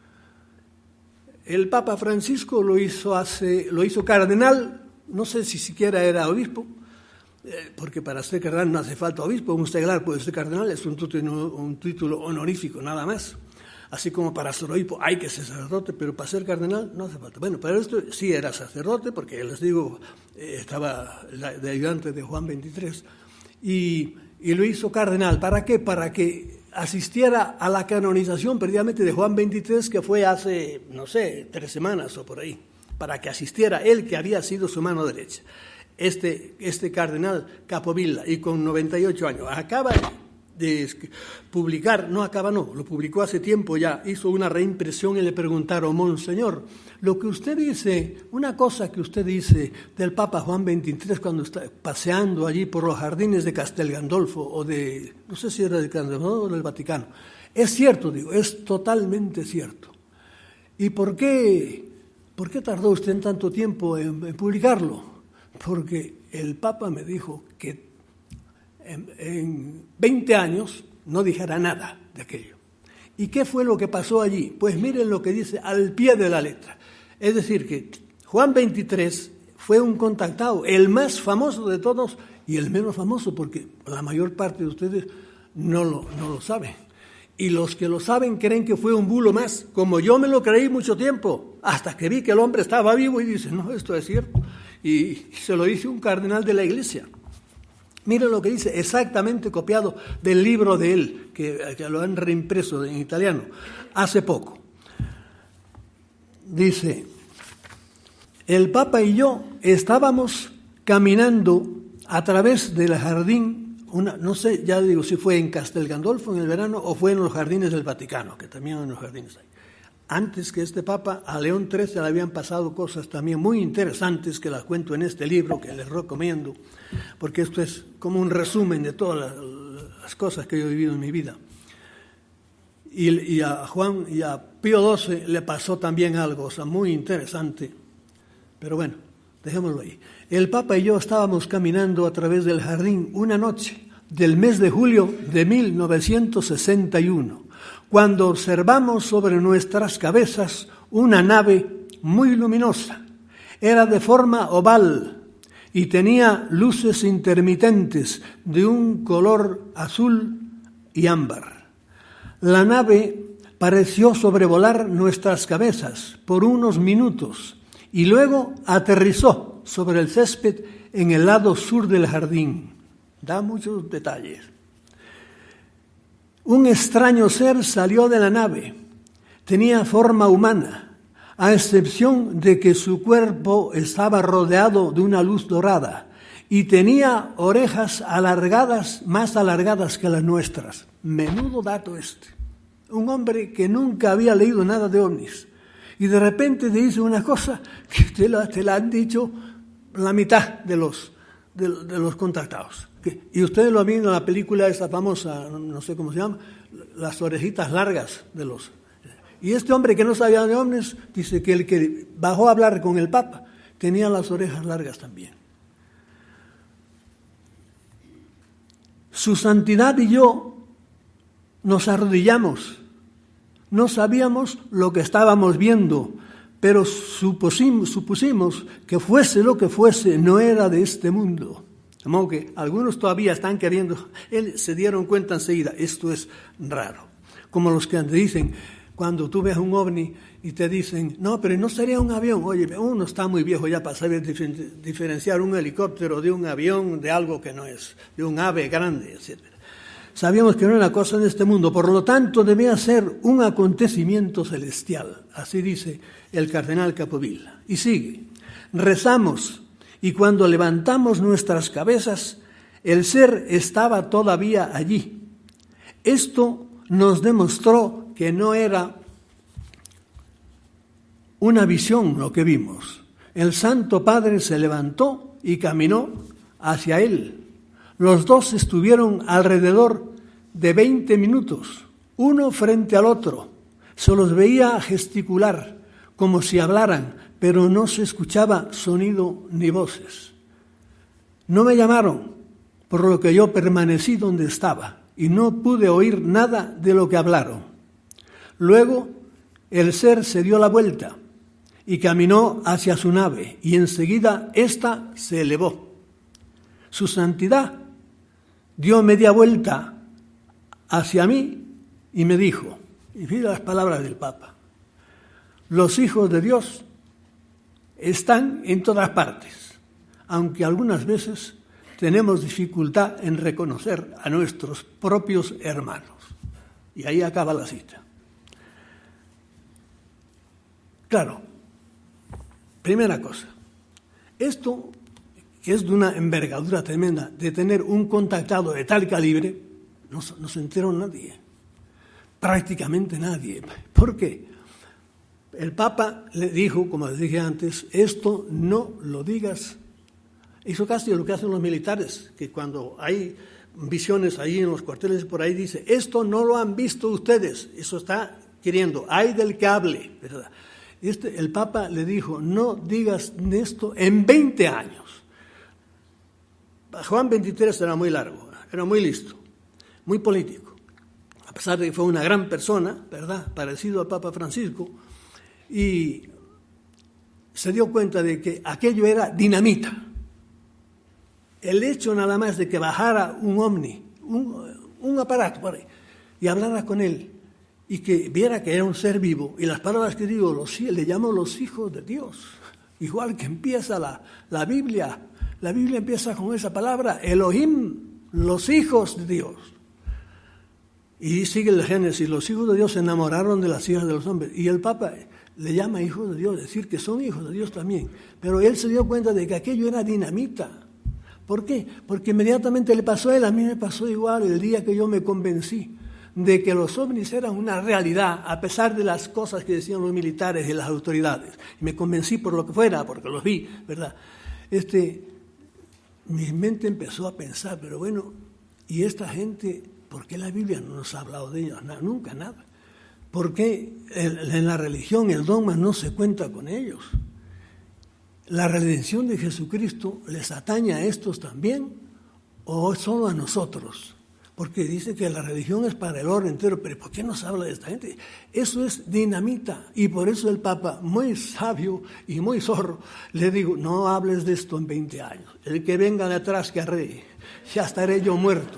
El Papa Francisco lo hizo, hace, lo hizo cardenal, no sé si siquiera era obispo, eh, porque para ser cardenal no hace falta obispo, un seglar puede ser cardenal, es un título, un título honorífico nada más. Así como para ser obispo hay que ser sacerdote, pero para ser cardenal no hace falta. Bueno, pero esto sí era sacerdote, porque les digo, eh, estaba de ayudante de Juan veintitrés, y, y lo hizo cardenal. ¿Para qué? Para que asistiera a la canonización precisamente de Juan veintitrés, que fue hace, no sé, tres semanas o por ahí, para que asistiera él, que había sido su mano derecha. Este, este cardenal Capovilla, y con noventa y ocho años, acaba de publicar, no acaba no, lo publicó hace tiempo ya, hizo una reimpresión y le preguntaron: Monseñor, lo que usted dice, una cosa que usted dice del Papa Juan veintitrés cuando está paseando allí por los jardines de Castel Gandolfo, o de, no sé si era de Castel Gandolfo o del Vaticano, es cierto, digo, es totalmente cierto. ¿Y por qué, por qué tardó usted en tanto tiempo en, en publicarlo? Porque el Papa me dijo que en, en veinte años no dijera nada de aquello. ¿Y qué fue lo que pasó allí? Pues miren lo que dice al pie de la letra. Es decir, que Juan veintitrés fue un contactado, el más famoso de todos y el menos famoso, porque la mayor parte de ustedes no lo, no lo saben. Y los que lo saben creen que fue un bulo más, como yo me lo creí mucho tiempo, hasta que vi que el hombre estaba vivo y dice: no, esto es cierto. Y se lo dice un cardenal de la Iglesia. Miren lo que dice, exactamente copiado del libro de él, que, que lo han reimpreso en italiano hace poco. Dice: el Papa y yo estábamos caminando a través del jardín, una, no sé, ya digo si fue en Castel Gandolfo en el verano o fue en los jardines del Vaticano, que también en los jardines hay. Antes que este Papa, a León trece le habían pasado cosas también muy interesantes que las cuento en este libro, que les recomiendo, porque esto es como un resumen de todas las, las cosas que yo he vivido en mi vida. Y, y a Juan y a Pío doce le pasó también algo, o sea, muy interesante. Pero bueno, dejémoslo ahí. El Papa y yo estábamos caminando a través del jardín una noche del mes de julio de mil novecientos sesenta y uno, cuando observamos sobre nuestras cabezas una nave muy luminosa. Era de forma oval y tenía luces intermitentes de un color azul y ámbar. La nave pareció sobrevolar nuestras cabezas por unos minutos y luego aterrizó sobre el césped en el lado sur del jardín. Da muchos detalles. Un extraño ser salió de la nave. Tenía forma humana, a excepción de que su cuerpo estaba rodeado de una luz dorada y tenía orejas alargadas, más alargadas que las nuestras. Menudo dato este. Un hombre que nunca había leído nada de ovnis y de repente te dice una cosa que te la, te la han dicho la mitad de los, de, de los contactados. Y ustedes lo han visto en la película esa famosa, no sé cómo se llama, las orejitas largas de los... Y este hombre que no sabía de ovnis dice que el que bajó a hablar con el Papa tenía las orejas largas también. Su santidad y yo nos arrodillamos. No sabíamos lo que estábamos viendo, pero supusimos, supusimos que fuese lo que fuese, no era de este mundo. De modo que algunos todavía están queriendo, él se dieron cuenta enseguida, esto es raro. Como los que te dicen, cuando tú ves un ovni y te dicen, no, pero no sería un avión. Oye, uno está muy viejo ya para saber diferenciar un helicóptero de un avión, de algo que no es, de un ave grande, etcétera. Sabíamos que no era una cosa en este mundo, por lo tanto debía ser un acontecimiento celestial. Así dice el cardenal Capovilla. Y sigue, rezamos. Y cuando levantamos nuestras cabezas, el ser estaba todavía allí. Esto nos demostró que no era una visión lo que vimos. El Santo Padre se levantó y caminó hacia él. Los dos estuvieron alrededor de veinte minutos, uno frente al otro. Se los veía gesticular, como si hablaran, pero no se escuchaba sonido ni voces. No me llamaron, por lo que yo permanecí donde estaba y no pude oír nada de lo que hablaron. Luego el ser se dio la vuelta y caminó hacia su nave, y enseguida ésta se elevó. Su santidad dio media vuelta hacia mí y me dijo, y mira las palabras del Papa: los hijos de Dios están en todas partes, aunque algunas veces tenemos dificultad en reconocer a nuestros propios hermanos. Y ahí acaba la cita. Claro, primera cosa, esto que es de una envergadura tremenda, de tener un contactado de tal calibre, no, no se enteró nadie, prácticamente nadie. ¿Por qué? El Papa le dijo, como les dije antes, esto no lo digas. Hizo casi lo que hacen los militares, que cuando hay visiones ahí en los cuarteles por ahí dice, esto no lo han visto ustedes. Eso está queriendo, hay del que hable, ¿verdad? Este, el Papa le dijo, no digas esto en veinte años. Juan veintitrés era muy largo, era muy listo, muy político, a pesar de que fue una gran persona, ¿verdad?, parecido al Papa Francisco, y se dio cuenta de que aquello era dinamita. El hecho nada más de que bajara un ovni, un, un aparato por ahí, y hablara con él, y que viera que era un ser vivo, y las palabras que digo, los, le llamo los hijos de Dios, igual que empieza la, la Biblia. La Biblia empieza con esa palabra, Elohim, los hijos de Dios. Y sigue el Génesis, los hijos de Dios se enamoraron de las hijas de los hombres. Y el Papa le llama hijos de Dios, decir que son hijos de Dios también. Pero él se dio cuenta de que aquello era dinamita. ¿Por qué? Porque inmediatamente le pasó a él, a mí me pasó igual el día que yo me convencí de que los ovnis eran una realidad, a pesar de las cosas que decían los militares y las autoridades. Y me convencí por lo que fuera, porque los vi, ¿verdad? Este... Mi mente empezó a pensar, pero bueno, ¿y esta gente, por qué la Biblia no nos ha hablado de ellos? No, nunca, nada. ¿Por qué en la religión el dogma no se cuenta con ellos? ¿La redención de Jesucristo les atañe a estos también o solo a nosotros? Porque dice que la religión es para el orden entero, pero ¿por qué nos habla de esta gente? Eso es dinamita, y por eso el Papa, muy sabio y muy zorro, le digo, no hables de esto en veinte años. El que venga de atrás que arree, ya estaré yo muerto.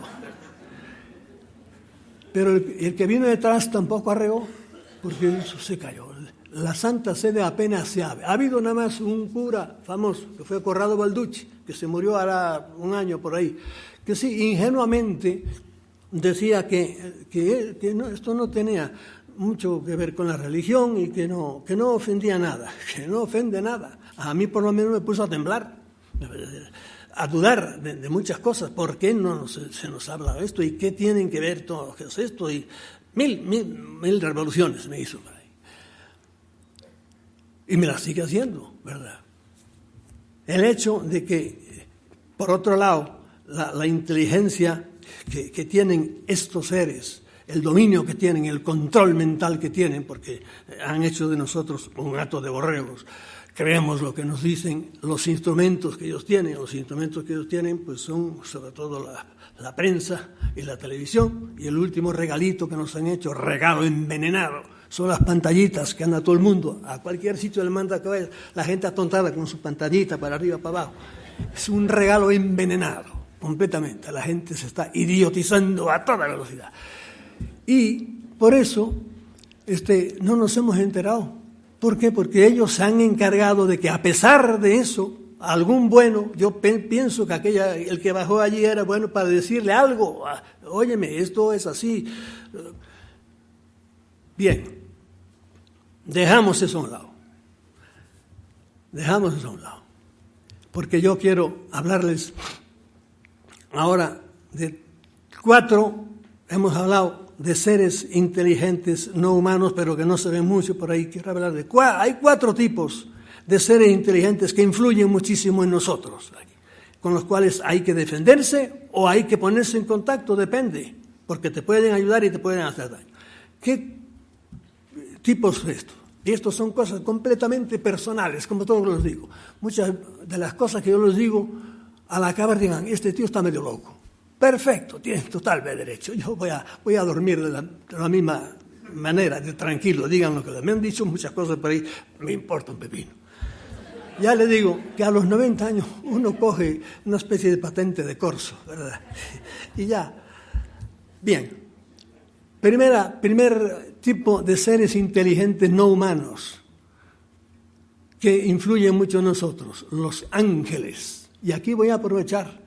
Pero el, el que vino detrás tampoco arreó, porque eso se cayó. La Santa Sede apenas se abre. Ha habido nada más un cura famoso, que fue Corrado Balducci, que se murió ahora un año por ahí, que sí, ingenuamente decía que, que, que no, esto no tenía mucho que ver con la religión y que no, que no ofendía nada, que no ofende nada. A mí por lo menos me puso a temblar, a dudar de, de muchas cosas. ¿Por qué no nos, se nos habla de esto? ¿Y qué tienen que ver todo esto? Y mil, mil, mil revoluciones me hizo por ahí. Y me las sigue haciendo, ¿verdad? El hecho de que, por otro lado, la, la inteligencia que, que tienen estos seres, el dominio que tienen, el control mental que tienen, porque han hecho de nosotros un gato de borregos, creemos lo que nos dicen, los instrumentos que ellos tienen, los instrumentos que ellos tienen, pues son sobre todo la, la prensa y la televisión, y el último regalito que nos han hecho, regalo envenenado, son las pantallitas que anda todo el mundo, a cualquier sitio le manda que vaya, la gente atontada con su pantallita para arriba, para abajo. Es un regalo envenenado, completamente. La gente se está idiotizando a toda velocidad. Y por eso este, no nos hemos enterado. ¿Por qué? Porque ellos se han encargado de que, a pesar de eso, algún bueno, yo pe- pienso que aquella, el que bajó allí era bueno para decirle algo. Óyeme, esto es así. Bien, dejamos eso a un lado. Dejamos eso a un lado. Porque yo quiero hablarles ahora de cuatro, hemos hablado de seres inteligentes, no humanos, pero que no se ven mucho por ahí. Quiero hablar de cuatro, hay cuatro tipos de seres inteligentes que influyen muchísimo en nosotros. con los cuales hay que defenderse o hay que ponerse en contacto, depende, porque te pueden ayudar y te pueden hacer daño. ¿Qué tipos de esto? Y estos son cosas completamente personales, como todos los digo. Muchas de las cosas que yo les digo, al acabar digan, este tío está medio loco. Perfecto, tiene total derecho. Yo voy a, voy a dormir de la, de la misma manera, de tranquilo. Digan lo que les me han dicho, muchas cosas por ahí, me importa un pepino. Ya le digo que a los noventa años uno coge una especie de patente de corso, ¿verdad? Y ya. Bien. Primera, primer tipo de seres inteligentes no humanos que influyen mucho en nosotros, los ángeles. Y aquí voy a aprovechar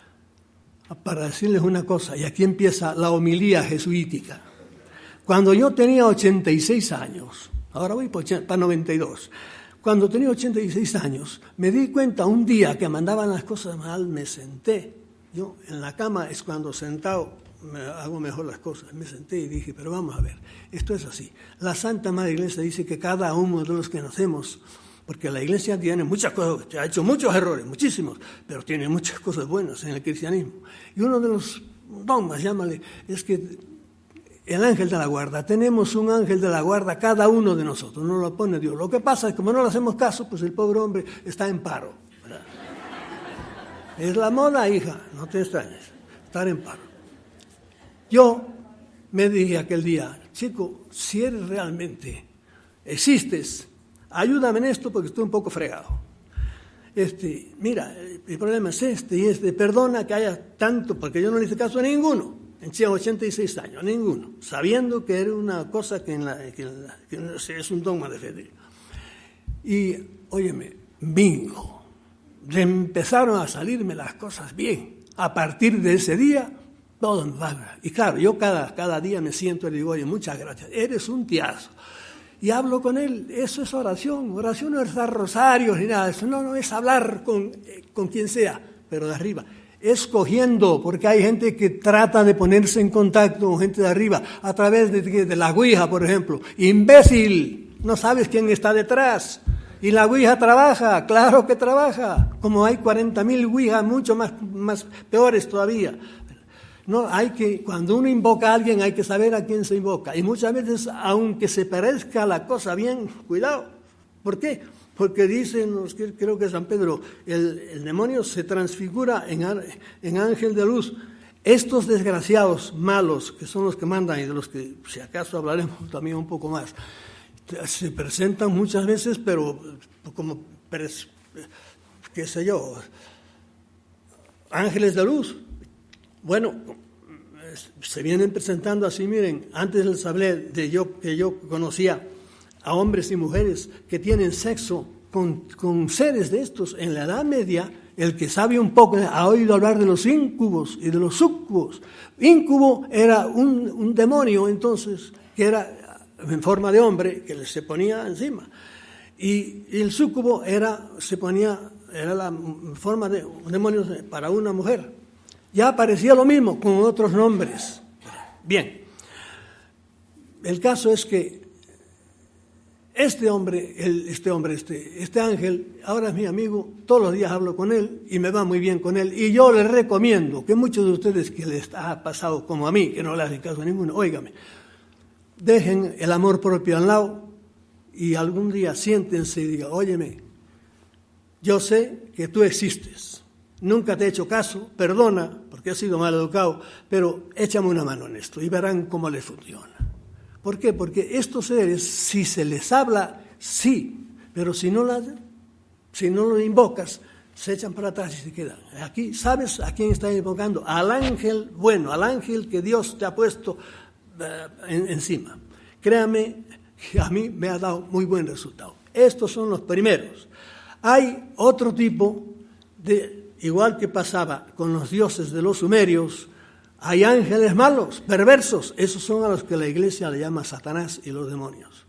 para decirles una cosa, y aquí empieza la homilía jesuítica. Cuando yo tenía ochenta y seis años, ahora voy para noventa y dos, cuando tenía ochenta y seis años, me di cuenta un día que me andaban las cosas mal, me senté. Yo en la cama es cuando sentado me hago mejor las cosas. Me senté y dije, pero vamos a ver, esto es así. La Santa Madre Iglesia dice que cada uno de los que nacemos, porque la Iglesia tiene muchas cosas, ha hecho muchos errores, muchísimos, pero tiene muchas cosas buenas en el cristianismo. Y uno de los dogmas, llámale, es que el ángel de la guarda, tenemos un ángel de la guarda cada uno de nosotros, no lo pone Dios. Lo que pasa es que como no le hacemos caso, pues el pobre hombre está en paro, ¿verdad? Es la moda, hija, no te extrañes, estar en paro. Yo me dije aquel día, chico, si eres realmente, existes, ayúdame en esto porque estoy un poco fregado. Este, mira, el problema es este y este, perdona que haya tanto, porque yo no le hice caso a ninguno, en ochenta y seis años, a ninguno, sabiendo que era una cosa que, en la, que, en la, que es un dogma de fe. Y, óyeme, bingo, empezaron a salirme las cosas bien. A partir de ese día, todo me va. Y claro, yo cada, cada día me siento y le digo, oye, muchas gracias, eres un tiazo. Y hablo con él, eso es oración, oración no es dar rosarios ni nada de eso, no, no es hablar con, eh, con quien sea, pero de arriba, escogiendo, porque hay gente que trata de ponerse en contacto con gente de arriba, a través de, de la Ouija, por ejemplo. Imbécil, no sabes quién está detrás. Y la Ouija trabaja, claro que trabaja, como hay cuarenta mil Ouija, mucho más, más peores todavía. No, hay que, cuando uno invoca a alguien hay que saber a quién se invoca. Y muchas veces, aunque se parezca la cosa bien, cuidado. ¿Por qué? Porque dicen, creo que San Pedro, el, el demonio se transfigura en, en ángel de luz. Estos desgraciados malos, que son los que mandan y de los que si acaso hablaremos también un poco más, se presentan muchas veces, pero como, qué sé yo, ángeles de luz. Bueno, se vienen presentando así, miren, antes les hablé de yo que yo conocía a hombres y mujeres que tienen sexo con, con seres de estos. En la Edad Media, el que sabe un poco ha oído hablar de los íncubos y de los súcubos. Íncubo era un, un demonio, entonces, que era en forma de hombre, que se ponía encima. Y, y el súcubo era, se ponía, era la forma de un demonio para una mujer. Ya aparecía lo mismo, con otros nombres. Bien, el caso es que este hombre, el, este hombre, este, este ángel, ahora es mi amigo, todos los días hablo con él y me va muy bien con él. Y yo les recomiendo que muchos de ustedes que les ha pasado como a mí, que no le hacen caso a ninguno, óigame, dejen el amor propio al lado y algún día siéntense y digan, óyeme, yo sé que tú existes. Nunca te he hecho caso, perdona, porque he sido mal educado, pero échame una mano en esto y verán cómo les funciona. ¿Por qué? Porque estos seres, si se les habla, sí, pero si no, la, si no lo invocas, se echan para atrás y se quedan. Aquí, ¿sabes a quién está invocando? Al ángel bueno, al ángel que Dios te ha puesto uh, en, encima. Créame que a mí me ha dado muy buen resultado. Estos son los primeros. Hay otro tipo de... Igual que pasaba con los dioses de los sumerios, hay ángeles malos, perversos. Esos son a los que la Iglesia le llama Satanás y los demonios.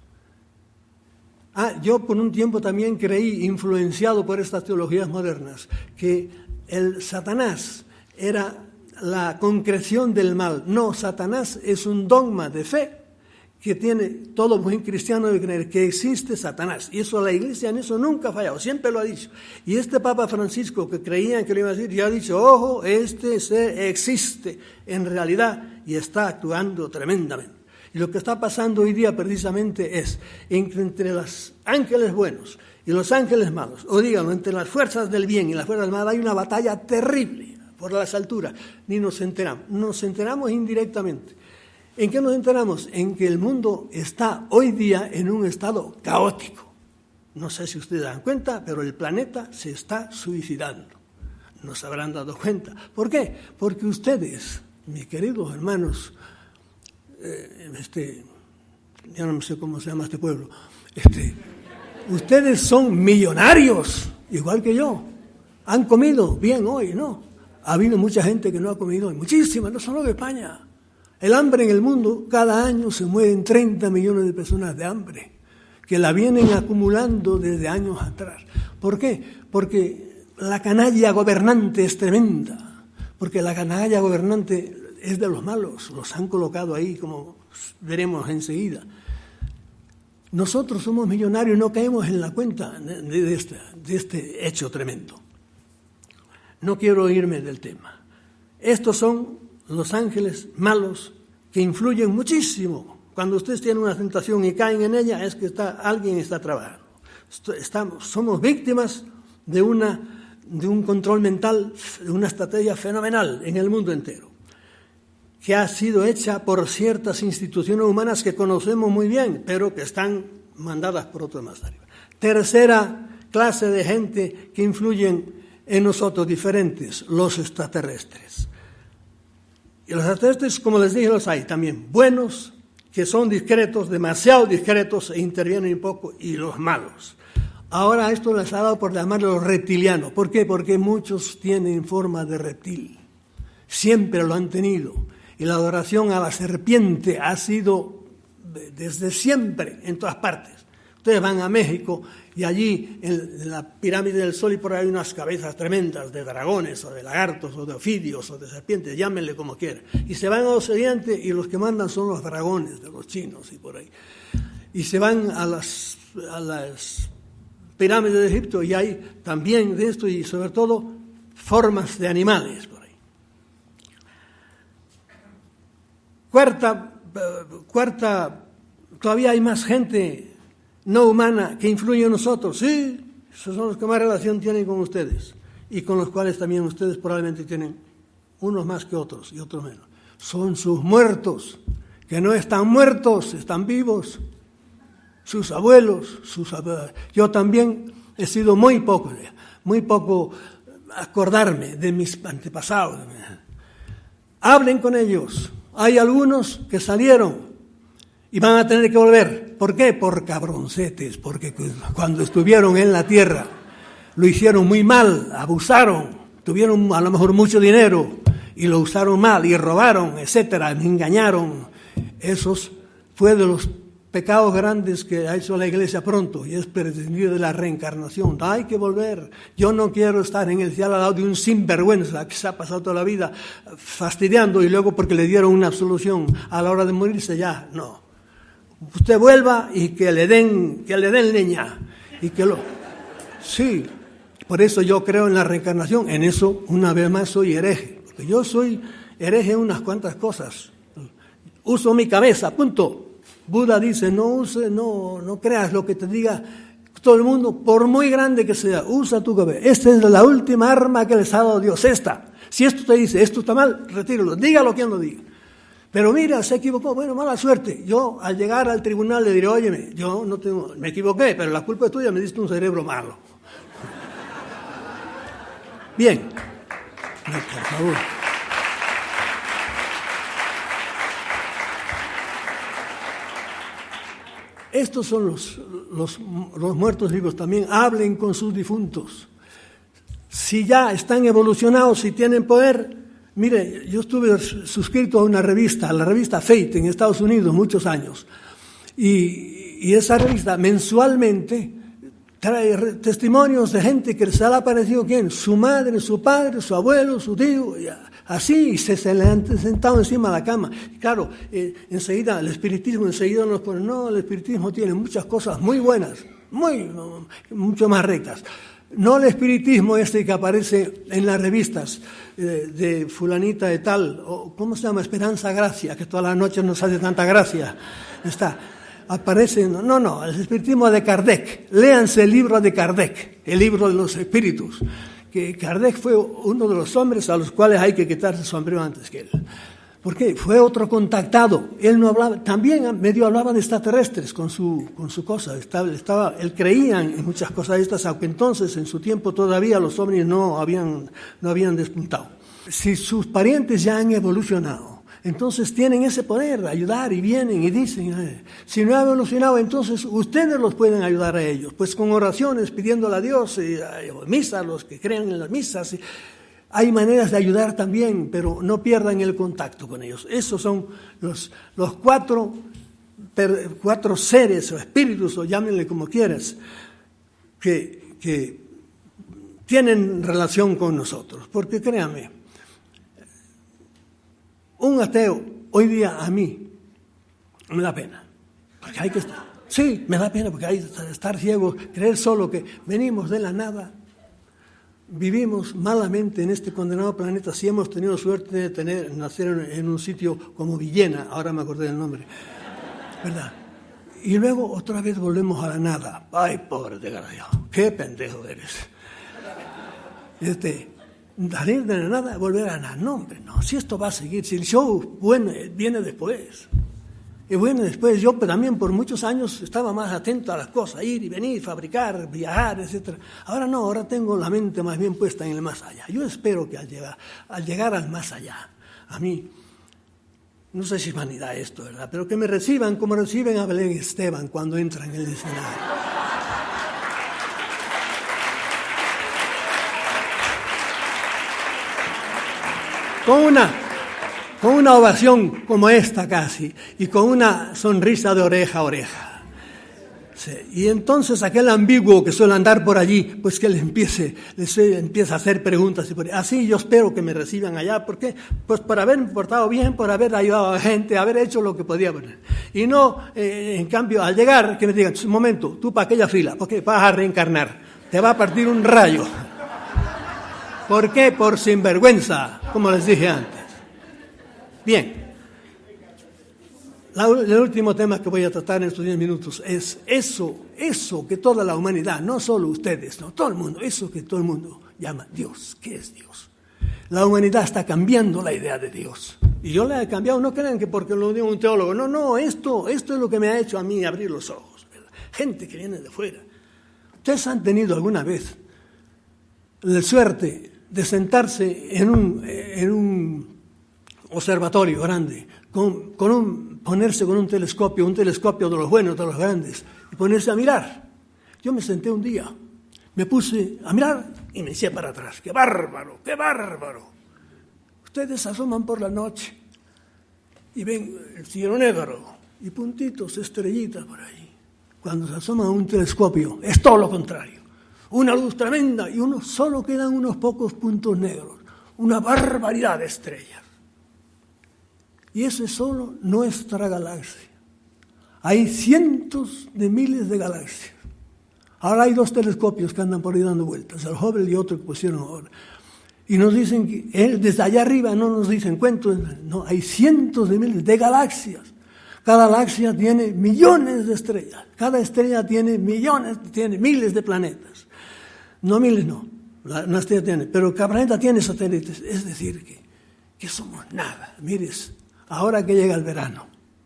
Ah, yo por un tiempo también creí, influenciado por estas teologías modernas, que el Satanás era la concreción del mal. No, Satanás es un dogma de fe que tiene todo buen cristiano de creer que existe Satanás. Y eso la Iglesia en eso nunca ha fallado, siempre lo ha dicho. Y este Papa Francisco, que creían que lo iba a decir, ya ha dicho, ojo, este ser existe en realidad y está actuando tremendamente. Y lo que está pasando hoy día precisamente es entre, entre los ángeles buenos y los ángeles malos, o díganlo, entre las fuerzas del bien y las fuerzas del mal, hay una batalla terrible por las alturas. Ni nos enteramos, nos enteramos indirectamente. ¿En qué nos enteramos? En que el mundo está hoy día en un estado caótico. No sé si ustedes dan cuenta, pero el planeta se está suicidando. No se habrán dado cuenta. ¿Por qué? Porque ustedes, mis queridos hermanos, eh, este, ya no sé cómo se llama este pueblo, este, ustedes son millonarios, igual que yo. Han comido bien hoy, ¿no? Ha habido mucha gente que no ha comido hoy, muchísima, no solo de España. El hambre en el mundo, cada año se mueren treinta millones de personas de hambre, que la vienen acumulando desde años atrás. ¿Por qué? Porque la canalla gobernante es tremenda, porque la canalla gobernante es de los malos, los han colocado ahí, como veremos enseguida. Nosotros somos millonarios y no caemos en la cuenta de, de, este, de este hecho tremendo. No quiero irme del tema. Estos son los ángeles malos que influyen muchísimo. Cuando ustedes tienen una tentación y caen en ella, es que está, alguien está trabajando. Estamos, somos víctimas de, una, de un control mental, de una estrategia fenomenal en el mundo entero, que ha sido hecha por ciertas instituciones humanas que conocemos muy bien, pero que están mandadas por otros más arriba. Tercera clase de gente que influyen en nosotros diferentes, los extraterrestres. Y los extraterrestres, como les dije, los hay también buenos, que son discretos, demasiado discretos e intervienen un poco, y los malos. Ahora esto les ha dado por llamarlos los reptilianos. ¿Por qué? Porque muchos tienen forma de reptil. Siempre lo han tenido. Y la adoración a la serpiente ha sido desde siempre en todas partes. Ustedes van a México y allí en la pirámide del Sol y por ahí hay unas cabezas tremendas de dragones o de lagartos o de ofidios o de serpientes, llámenle como quieran. Y se van a Occidente y los que mandan son los dragones de los chinos y por ahí. Y se van a las, a las pirámides de Egipto y hay también de esto y sobre todo formas de animales por ahí. Cuarta, cuarta, todavía hay más gente no humana que influye en nosotros. Sí, esos son los que más relación tienen con ustedes y con los cuales también ustedes probablemente tienen unos más que otros y otros menos. Son sus muertos, que no están muertos, están vivos. Sus abuelos, sus abuelos. Yo también he sido muy poco, muy poco acordarme de mis antepasados. Hablen con ellos. Hay algunos que salieron y van a tener que volver. ¿Por qué? Por cabroncetes, porque cuando estuvieron en la tierra lo hicieron muy mal, abusaron, tuvieron a lo mejor mucho dinero y lo usaron mal y robaron, etcétera, me engañaron. Esos fue de los pecados grandes que ha hecho la Iglesia pronto y es prescindir de la reencarnación. Hay que volver. Yo no quiero estar en el cielo al lado de un sinvergüenza que se ha pasado toda la vida fastidiando y luego porque le dieron una absolución a la hora de morirse ya, no. Usted vuelva y que le den, que le den leña y que lo, sí, por eso yo creo en la reencarnación. En eso una vez más soy hereje, porque yo soy hereje en unas cuantas cosas. Uso mi cabeza, punto. Buda dice, no use, no, no creas lo que te diga todo el mundo, por muy grande que sea, usa tu cabeza. Esta es la última arma que les ha dado Dios, esta. Si esto te dice, esto está mal, retíralo, dígalo quien lo diga. Pero mira, se equivocó, bueno, mala suerte. Yo al llegar al tribunal le diré, óyeme, yo no tengo, me equivoqué, pero la culpa es tuya, me diste un cerebro malo. Bien, no, por favor. Estos son los, los, los muertos vivos también. Hablen con sus difuntos. Si ya están evolucionados, si tienen poder. Mire, yo estuve suscrito a una revista, a la revista Fate en Estados Unidos, muchos años. Y, y esa revista mensualmente trae testimonios de gente que se le ha aparecido, ¿quién? Su madre, su padre, su abuelo, su tío. Así, se, se le han sentado encima de la cama. Claro, eh, enseguida, el espiritismo enseguida nos pone, no, el espiritismo tiene muchas cosas muy buenas, muy, mucho más rectas. No el espiritismo este que aparece en las revistas eh, de fulanita de tal, o ¿cómo se llama? Esperanza Gracia, que todas las noches nos hace tanta gracia. Está, aparece, no, no, el espiritismo de Kardec. Léanse el libro de Kardec, el libro de los espíritus. Que Kardec fue uno de los hombres a los cuales hay que quitarse el sombrero antes que él. ¿Por qué? Fue otro contactado. Él no hablaba, también medio hablaba de extraterrestres con su, con su cosa. Estaba, estaba, él creía en muchas cosas estas, aunque entonces en su tiempo todavía los ovnis no habían, no habían despuntado. Si sus parientes ya han evolucionado, entonces tienen ese poder de ayudar y vienen y dicen, eh, si no ha evolucionado, entonces ustedes los pueden ayudar a ellos, pues con oraciones, pidiéndole a Dios, eh, misas, los que crean en las misas. Eh, hay maneras de ayudar también, pero no pierdan el contacto con ellos. Esos son los, los cuatro, per, cuatro seres o espíritus, o llámenle como quieras, que, que tienen relación con nosotros, porque créanme, un ateo, hoy día a mí, me da pena, porque hay que estar, sí, me da pena porque hay que estar ciegos, creer solo que venimos de la nada, vivimos malamente en este condenado planeta, si hemos tenido suerte de tener, nacer en un sitio como Villena, ahora me acordé del nombre, ¿verdad? Y luego otra vez volvemos a la nada. Ay, pobre desgraciado, qué pendejo eres. Este... salir de la nada, volver a la nada. No, hombre, no. Si esto va a seguir, si el show bueno, viene después. Y bueno, después yo también por muchos años estaba más atento a las cosas, ir y venir, fabricar, viajar, etcétera. Ahora no, ahora tengo la mente más bien puesta en el más allá. Yo espero que al llegar, al llegar al más allá, a mí, no sé si es vanidad esto, ¿verdad? Pero que me reciban como reciben a Belén Esteban cuando entra en el escenario. Con una, con una ovación como esta casi, y con una sonrisa de oreja a oreja. Sí. Y entonces aquel ambiguo que suele andar por allí, pues que les empiece, les empieza a hacer preguntas. Y por, así yo espero que me reciban allá. ¿Por qué? Pues por haberme portado bien, por haber ayudado a la gente, haber hecho lo que podía. Y no, eh, en cambio, al llegar, que me digan, un momento, tú para aquella fila, porque vas a reencarnar, te va a partir un rayo. ¿Por qué? Por sinvergüenza, como les dije antes. Bien. La, el último tema que voy a tratar en estos diez minutos es eso, eso que toda la humanidad, no solo ustedes, no, todo el mundo, eso que todo el mundo llama Dios. ¿Qué es Dios? La humanidad está cambiando la idea de Dios. Y yo la he cambiado, no crean que porque lo digo un teólogo, no, no, esto, esto es lo que me ha hecho a mí abrir los ojos, ¿verdad? Gente que viene de fuera. ¿Ustedes han tenido alguna vez la suerte de sentarse en un, en un observatorio grande, con, con un, ponerse con un telescopio, un telescopio de los buenos, de los grandes, y ponerse a mirar? Yo me senté un día, me puse a mirar y me eché para atrás. ¡Qué bárbaro, qué bárbaro! Ustedes asoman por la noche y ven el cielo negro y puntitos, estrellitas por ahí. Cuando se asoma a un telescopio, es todo lo contrario. Una luz tremenda y uno, solo quedan unos pocos puntos negros. Una barbaridad de estrellas. Y eso es solo nuestra galaxia. Hay cientos de miles de galaxias. Ahora hay dos telescopios que andan por ahí dando vueltas, el Hubble y otro que pusieron ahora. Y nos dicen que él, desde allá arriba no nos dicen cuentos, no, hay cientos de miles de galaxias. Cada galaxia tiene millones de estrellas. Cada estrella tiene millones, tiene miles de planetas. No miles, no. Una estrella tiene, pero cada planeta tiene satélites. Es decir, que, que somos nada. Mires, ahora que llega el verano,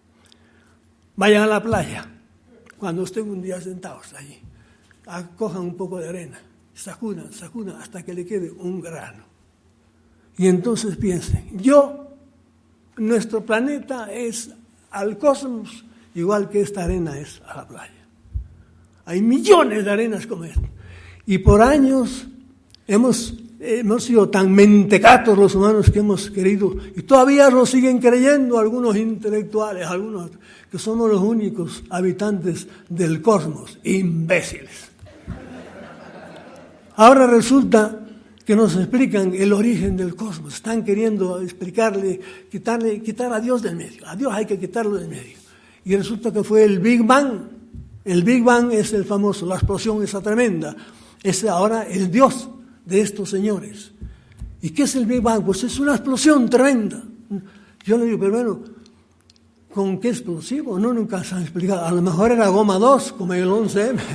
vayan a la playa. Cuando estén un día sentados allí, cojan un poco de arena, sacudan, sacudan hasta que le quede un grano. Y entonces piensen, yo, nuestro planeta es al cosmos igual que esta arena es a la playa. Hay millones de arenas como esta. Y por años hemos, hemos sido tan mentecatos los humanos que hemos querido, y todavía lo siguen creyendo algunos intelectuales, algunos que somos los únicos habitantes del cosmos, imbéciles. Ahora resulta que nos explican el origen del cosmos. Están queriendo explicarle, quitarle, quitar a Dios del medio. A Dios hay que quitarlo del medio. Y resulta que fue el Big Bang. El Big Bang es el famoso, la explosión esa tremenda. Es ahora el Dios de estos señores. ¿Y qué es el Big Bang? Pues es una explosión tremenda. Yo le digo, pero bueno, ¿con qué explosivo? No, nunca se han explicado. A lo mejor era goma dos, como el once eme.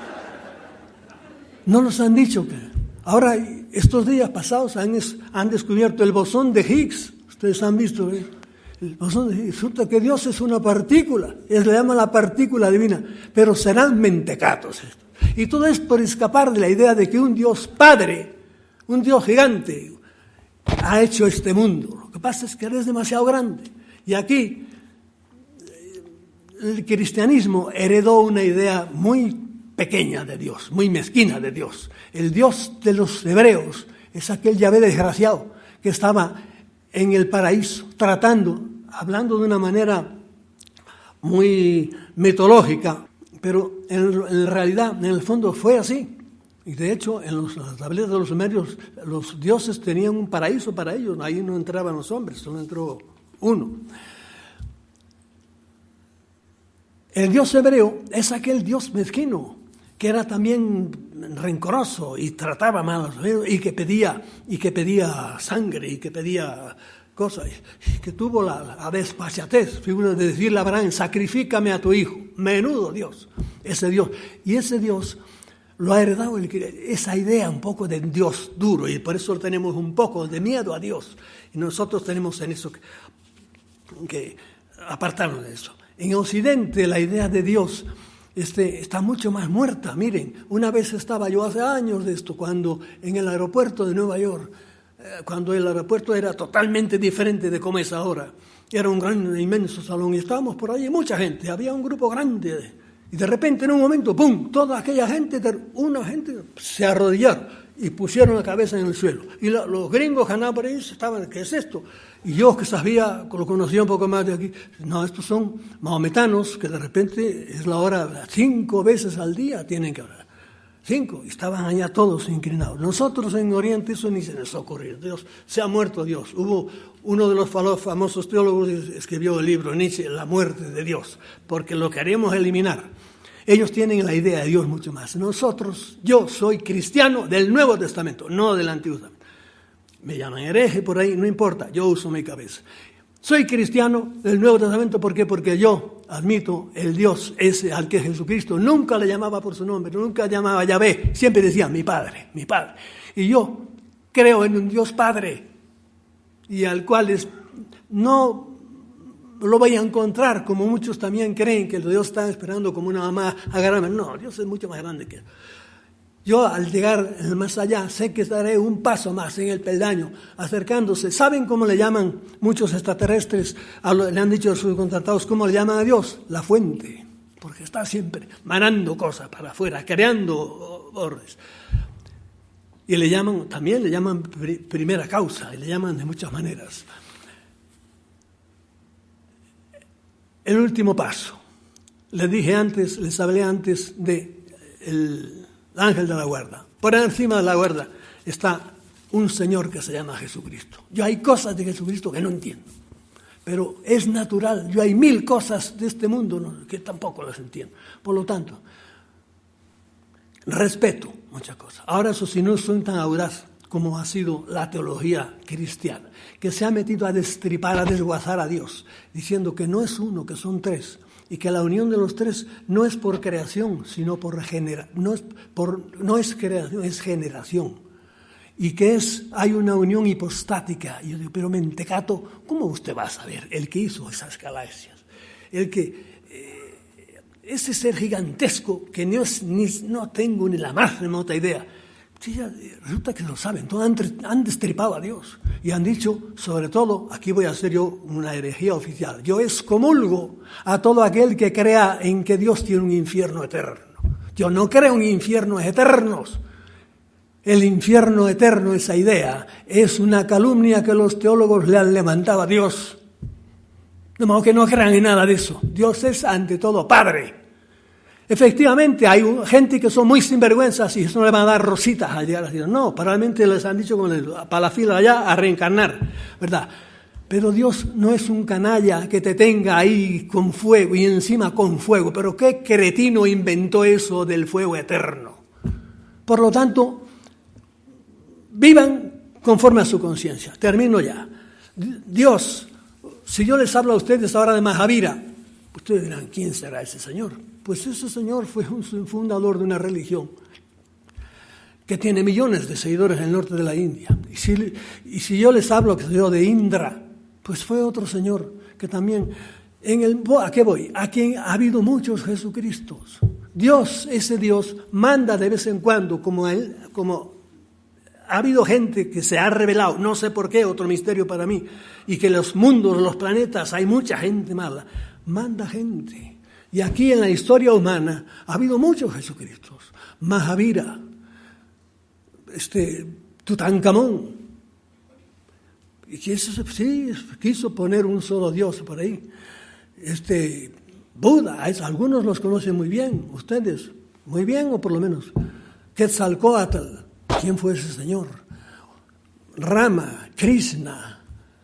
No nos han dicho que... Ahora, estos días pasados han, han descubierto el bosón de Higgs. Ustedes han visto, ¿eh? El bosón de Higgs. Resulta que Dios es una partícula. Es le llama la partícula divina. Pero serán mentecatos estos. Y todo es por escapar de la idea de que un Dios Padre, un Dios gigante, ha hecho este mundo. Lo que pasa es que Él es demasiado grande. Y aquí el cristianismo heredó una idea muy pequeña de Dios, muy mezquina de Dios. El Dios de los hebreos es aquel Yahvé desgraciado que estaba en el paraíso tratando, hablando de una manera muy mitológica, pero en, en realidad, en el fondo fue así. Y de hecho, en los, las tabletas de los sumerios, los dioses tenían un paraíso para ellos, ahí no entraban los hombres, solo entró uno. El Dios hebreo es aquel Dios mezquino, que era también rencoroso y trataba mal a los hebreos, y que pedía, y que pedía sangre, y que pedía cosas, y que tuvo la, la despachatez, figura de decirle a Abraham, sacrifícame a tu hijo. Menudo Dios, ese Dios. Y ese Dios lo ha heredado el, esa idea un poco de Dios duro, y por eso tenemos un poco de miedo a Dios. Y nosotros tenemos en eso que, que apartarnos de eso. En Occidente la idea de Dios este, está mucho más muerta. Miren, una vez estaba yo hace años de esto, cuando en el aeropuerto de Nueva York, eh, cuando el aeropuerto era totalmente diferente de como es ahora. Era un gran, inmenso salón y estábamos por ahí, mucha gente, había un grupo grande. Y de repente en un momento, ¡pum!, toda aquella gente, una gente se arrodillaron y pusieron la cabeza en el suelo. Y la, los gringos que andaban por ahí estaban, ¿qué es esto? Y yo que sabía, lo conocía un poco más de aquí, no, estos son mahometanos que de repente es la hora, cinco veces al día tienen que orar. Cinco, y estaban allá todos inclinados. Nosotros en Oriente eso ni se nos ocurrió. Dios, se ha muerto Dios. Hubo uno de los famosos teólogos que escribió el libro, Nietzsche, La muerte de Dios, porque lo queremos eliminar. Ellos tienen la idea de Dios mucho más. Nosotros, yo soy cristiano del Nuevo Testamento, no del Antiguo Testamento. Me llaman hereje por ahí, no importa, yo uso mi cabeza. Soy cristiano del Nuevo Testamento, ¿por qué? Porque yo admito el Dios ese al que Jesucristo nunca le llamaba por su nombre, nunca llamaba Yahvé, siempre decía mi Padre, mi Padre. Y yo creo en un Dios Padre y al cual es, no lo voy a encontrar como muchos también creen que Dios está esperando como una mamá agarrarme. No, Dios es mucho más grande que eso. Yo al llegar más allá sé que daré un paso más en el peldaño, acercándose. ¿Saben cómo le llaman muchos extraterrestres? A lo, le han dicho a sus contratados, ¿cómo le llaman a Dios? La fuente, porque está siempre manando cosas para afuera, creando órdenes. Y le llaman, también le llaman primera causa, y le llaman de muchas maneras. El último paso. Les dije antes, les hablé antes de el ángel de la guarda. Por encima de la guarda está un Señor que se llama Jesucristo. Yo hay cosas de Jesucristo que no entiendo, pero es natural. Yo hay mil cosas de este mundo ¿no? que tampoco las entiendo. Por lo tanto, respeto muchas cosas. Ahora eso sí, no soy tan audaz como ha sido la teología cristiana, que se ha metido a destripar, a desguazar a Dios, diciendo que no es uno, que son tres. Y que la unión de los tres no es por creación, sino por generación, no es por no es creación, es generación. Y que es hay una unión hipostática. Y yo digo, pero mentecato, ¿cómo usted va a saber? El que hizo esas galaxias, el que eh, ese ser gigantesco que no, es, ni, no tengo ni la más remota idea. Sí, ya, resulta que lo saben, todos han, han destripado a Dios y han dicho, sobre todo, aquí voy a hacer yo una herejía oficial, yo excomulgo a todo aquel que crea en que Dios tiene un infierno eterno. Yo no creo en infiernos eternos. El infierno eterno, esa idea, es una calumnia que los teólogos le han levantado a Dios. De modo que no crean en nada de eso. Dios es ante todo Padre. Efectivamente, hay gente que son muy sinvergüenzas y eso no le van a dar rositas al llegar a la ciudad. No, probablemente les han dicho con el, para la fila allá a reencarnar, ¿verdad? Pero Dios no es un canalla que te tenga ahí con fuego y encima con fuego. Pero qué cretino inventó eso del fuego eterno. Por lo tanto, vivan conforme a su conciencia. Termino ya. Dios, si yo les hablo a ustedes ahora de Mahavira, ustedes dirán, ¿quién será ese señor? Pues ese señor fue un fundador de una religión que tiene millones de seguidores en el norte de la India. Y si, y si yo les hablo de Indra, pues fue otro señor que también, en el, ¿a qué voy? A quien ha habido muchos Jesucristos. Dios, ese Dios, manda de vez en cuando, como, él, como ha habido gente que se ha revelado, no sé por qué, otro misterio para mí, y que en los mundos, los planetas, hay mucha gente mala, manda gente. Y aquí en la historia humana ha habido muchos Jesucristos. Mahavira, este, Tutankamón. Y quiso, sí, quiso poner un solo Dios por ahí. Este, Buda, algunos los conocen muy bien, ustedes, muy bien o por lo menos. Quetzalcóatl, ¿quién fue ese señor? Rama, Krishna.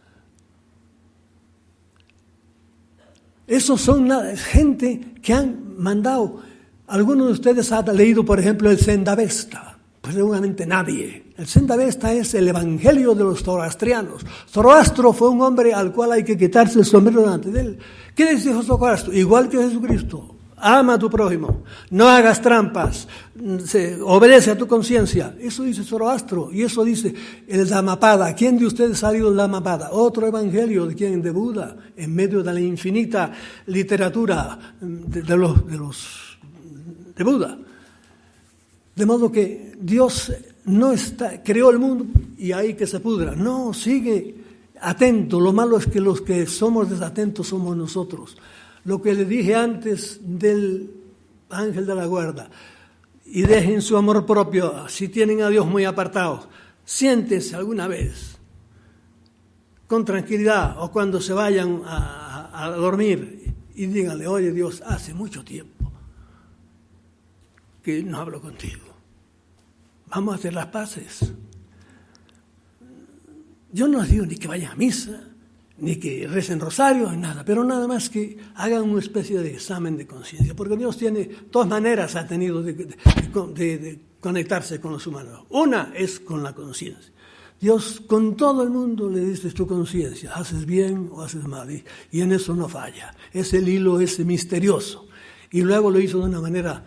Esos son la gente que han mandado. Algunos de ustedes han leído, por ejemplo, el Zendavesta. Pues seguramente nadie. El Zendavesta es el evangelio de los zoroastrianos. Zoroastro fue un hombre al cual hay que quitarse el sombrero delante de él. ¿Qué dice Zoroastro? Igual que Jesucristo. Ama a tu prójimo. No hagas trampas. Se, obedece a tu conciencia. Eso dice Zoroastro. Y eso dice el Dhammapada. ¿Quién de ustedes ha leído el Dhammapada? Otro evangelio de quién? De Buda. En medio de la infinita literatura de, de los, de los de Buda. De modo que Dios no está, creó el mundo y ahí que se pudra. No, sigue atento. Lo malo es que los que somos desatentos somos nosotros. Lo que le dije antes del ángel de la guarda. Y dejen su amor propio. Si tienen a Dios muy apartados, siéntense alguna vez con tranquilidad o cuando se vayan a, a, a dormir y díganle, oye Dios, hace mucho tiempo que no hablo contigo. Vamos a hacer las paces. Yo no les digo ni que vayan a misa, ni que recen rosarios, ni nada, pero nada más que hagan una especie de examen de conciencia, porque Dios tiene dos maneras, ha tenido de, de, de, de conectarse con los humanos. Una es con la conciencia. Dios con todo el mundo le dice tu conciencia, haces bien o haces mal, y, y en eso no falla. Es el hilo ese misterioso. Y luego lo hizo de una manera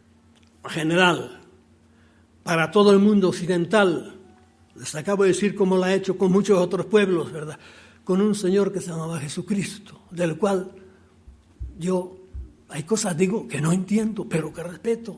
general, para todo el mundo occidental. Les acabo de decir cómo lo ha hecho con muchos otros pueblos, ¿verdad? Con un señor que se llamaba Jesucristo, del cual yo, hay cosas, digo, que no entiendo, pero que respeto.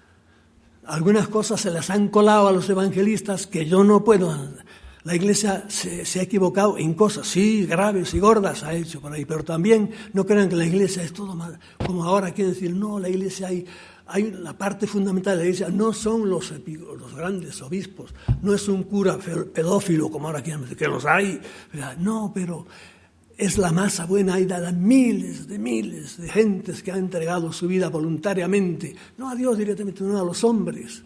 Algunas cosas se las han colado a los evangelistas que yo no puedo. La Iglesia se, se ha equivocado en cosas, sí, graves y gordas ha hecho por ahí, pero también no crean que la Iglesia es todo mal. Como ahora quieren decir, no, la Iglesia hay... Hay la parte fundamental de la Iglesia, no son los, los grandes obispos, no es un cura pedófilo como ahora quieren decir, que los hay, ¿verdad? No, pero es la masa buena, hay de miles de miles de gentes que han entregado su vida voluntariamente, no a Dios directamente, no a los hombres,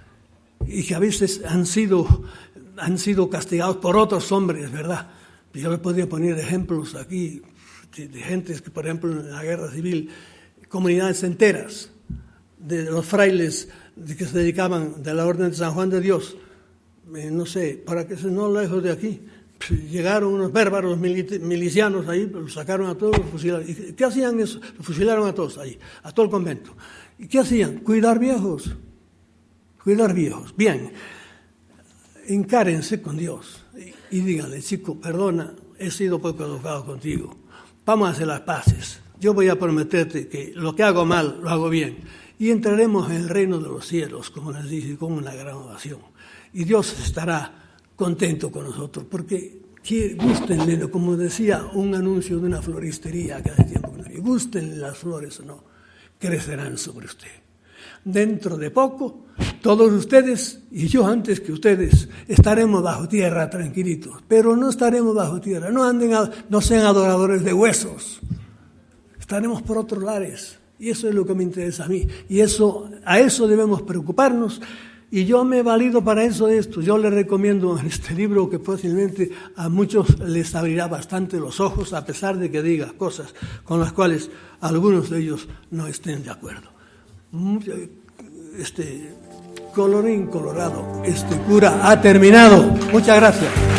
y que a veces han sido, han sido castigados por otros hombres, ¿verdad? Yo les podría poner ejemplos aquí de, de gentes que, por ejemplo, en la guerra civil, comunidades enteras, de los frailes que se dedicaban de la Orden de San Juan de Dios, eh, no sé, para que se no lejos de aquí, llegaron unos bárbaros milicianos ahí, los sacaron a todos, los fusilaron. ¿Y qué hacían eso? Los fusilaron a todos ahí, a todo el convento. ¿Y qué hacían? Cuidar viejos, cuidar viejos. Bien, encárense con Dios y, y díganle, chico, perdona, he sido poco educado contigo, vamos a hacer las paces. Yo voy a prometerte que lo que hago mal, lo hago bien. Y entraremos en el reino de los cielos, como les dije, con una gran ovación. Y Dios estará contento con nosotros, porque gústenle, como decía un anuncio de una floristería que hace tiempo que no, gústenle las flores o no, crecerán sobre usted. Dentro de poco, todos ustedes y yo antes que ustedes estaremos bajo tierra tranquilitos, pero no estaremos bajo tierra, no anden, a, no sean adoradores de huesos, estaremos por otros lares. Y eso es lo que me interesa a mí. Y eso, a eso debemos preocuparnos. Y yo me he valido para eso de esto. Yo les recomiendo este libro que fácilmente a muchos les abrirá bastante los ojos, a pesar de que diga cosas con las cuales algunos de ellos no estén de acuerdo. Este, colorín colorado, este cura ha terminado. Muchas gracias.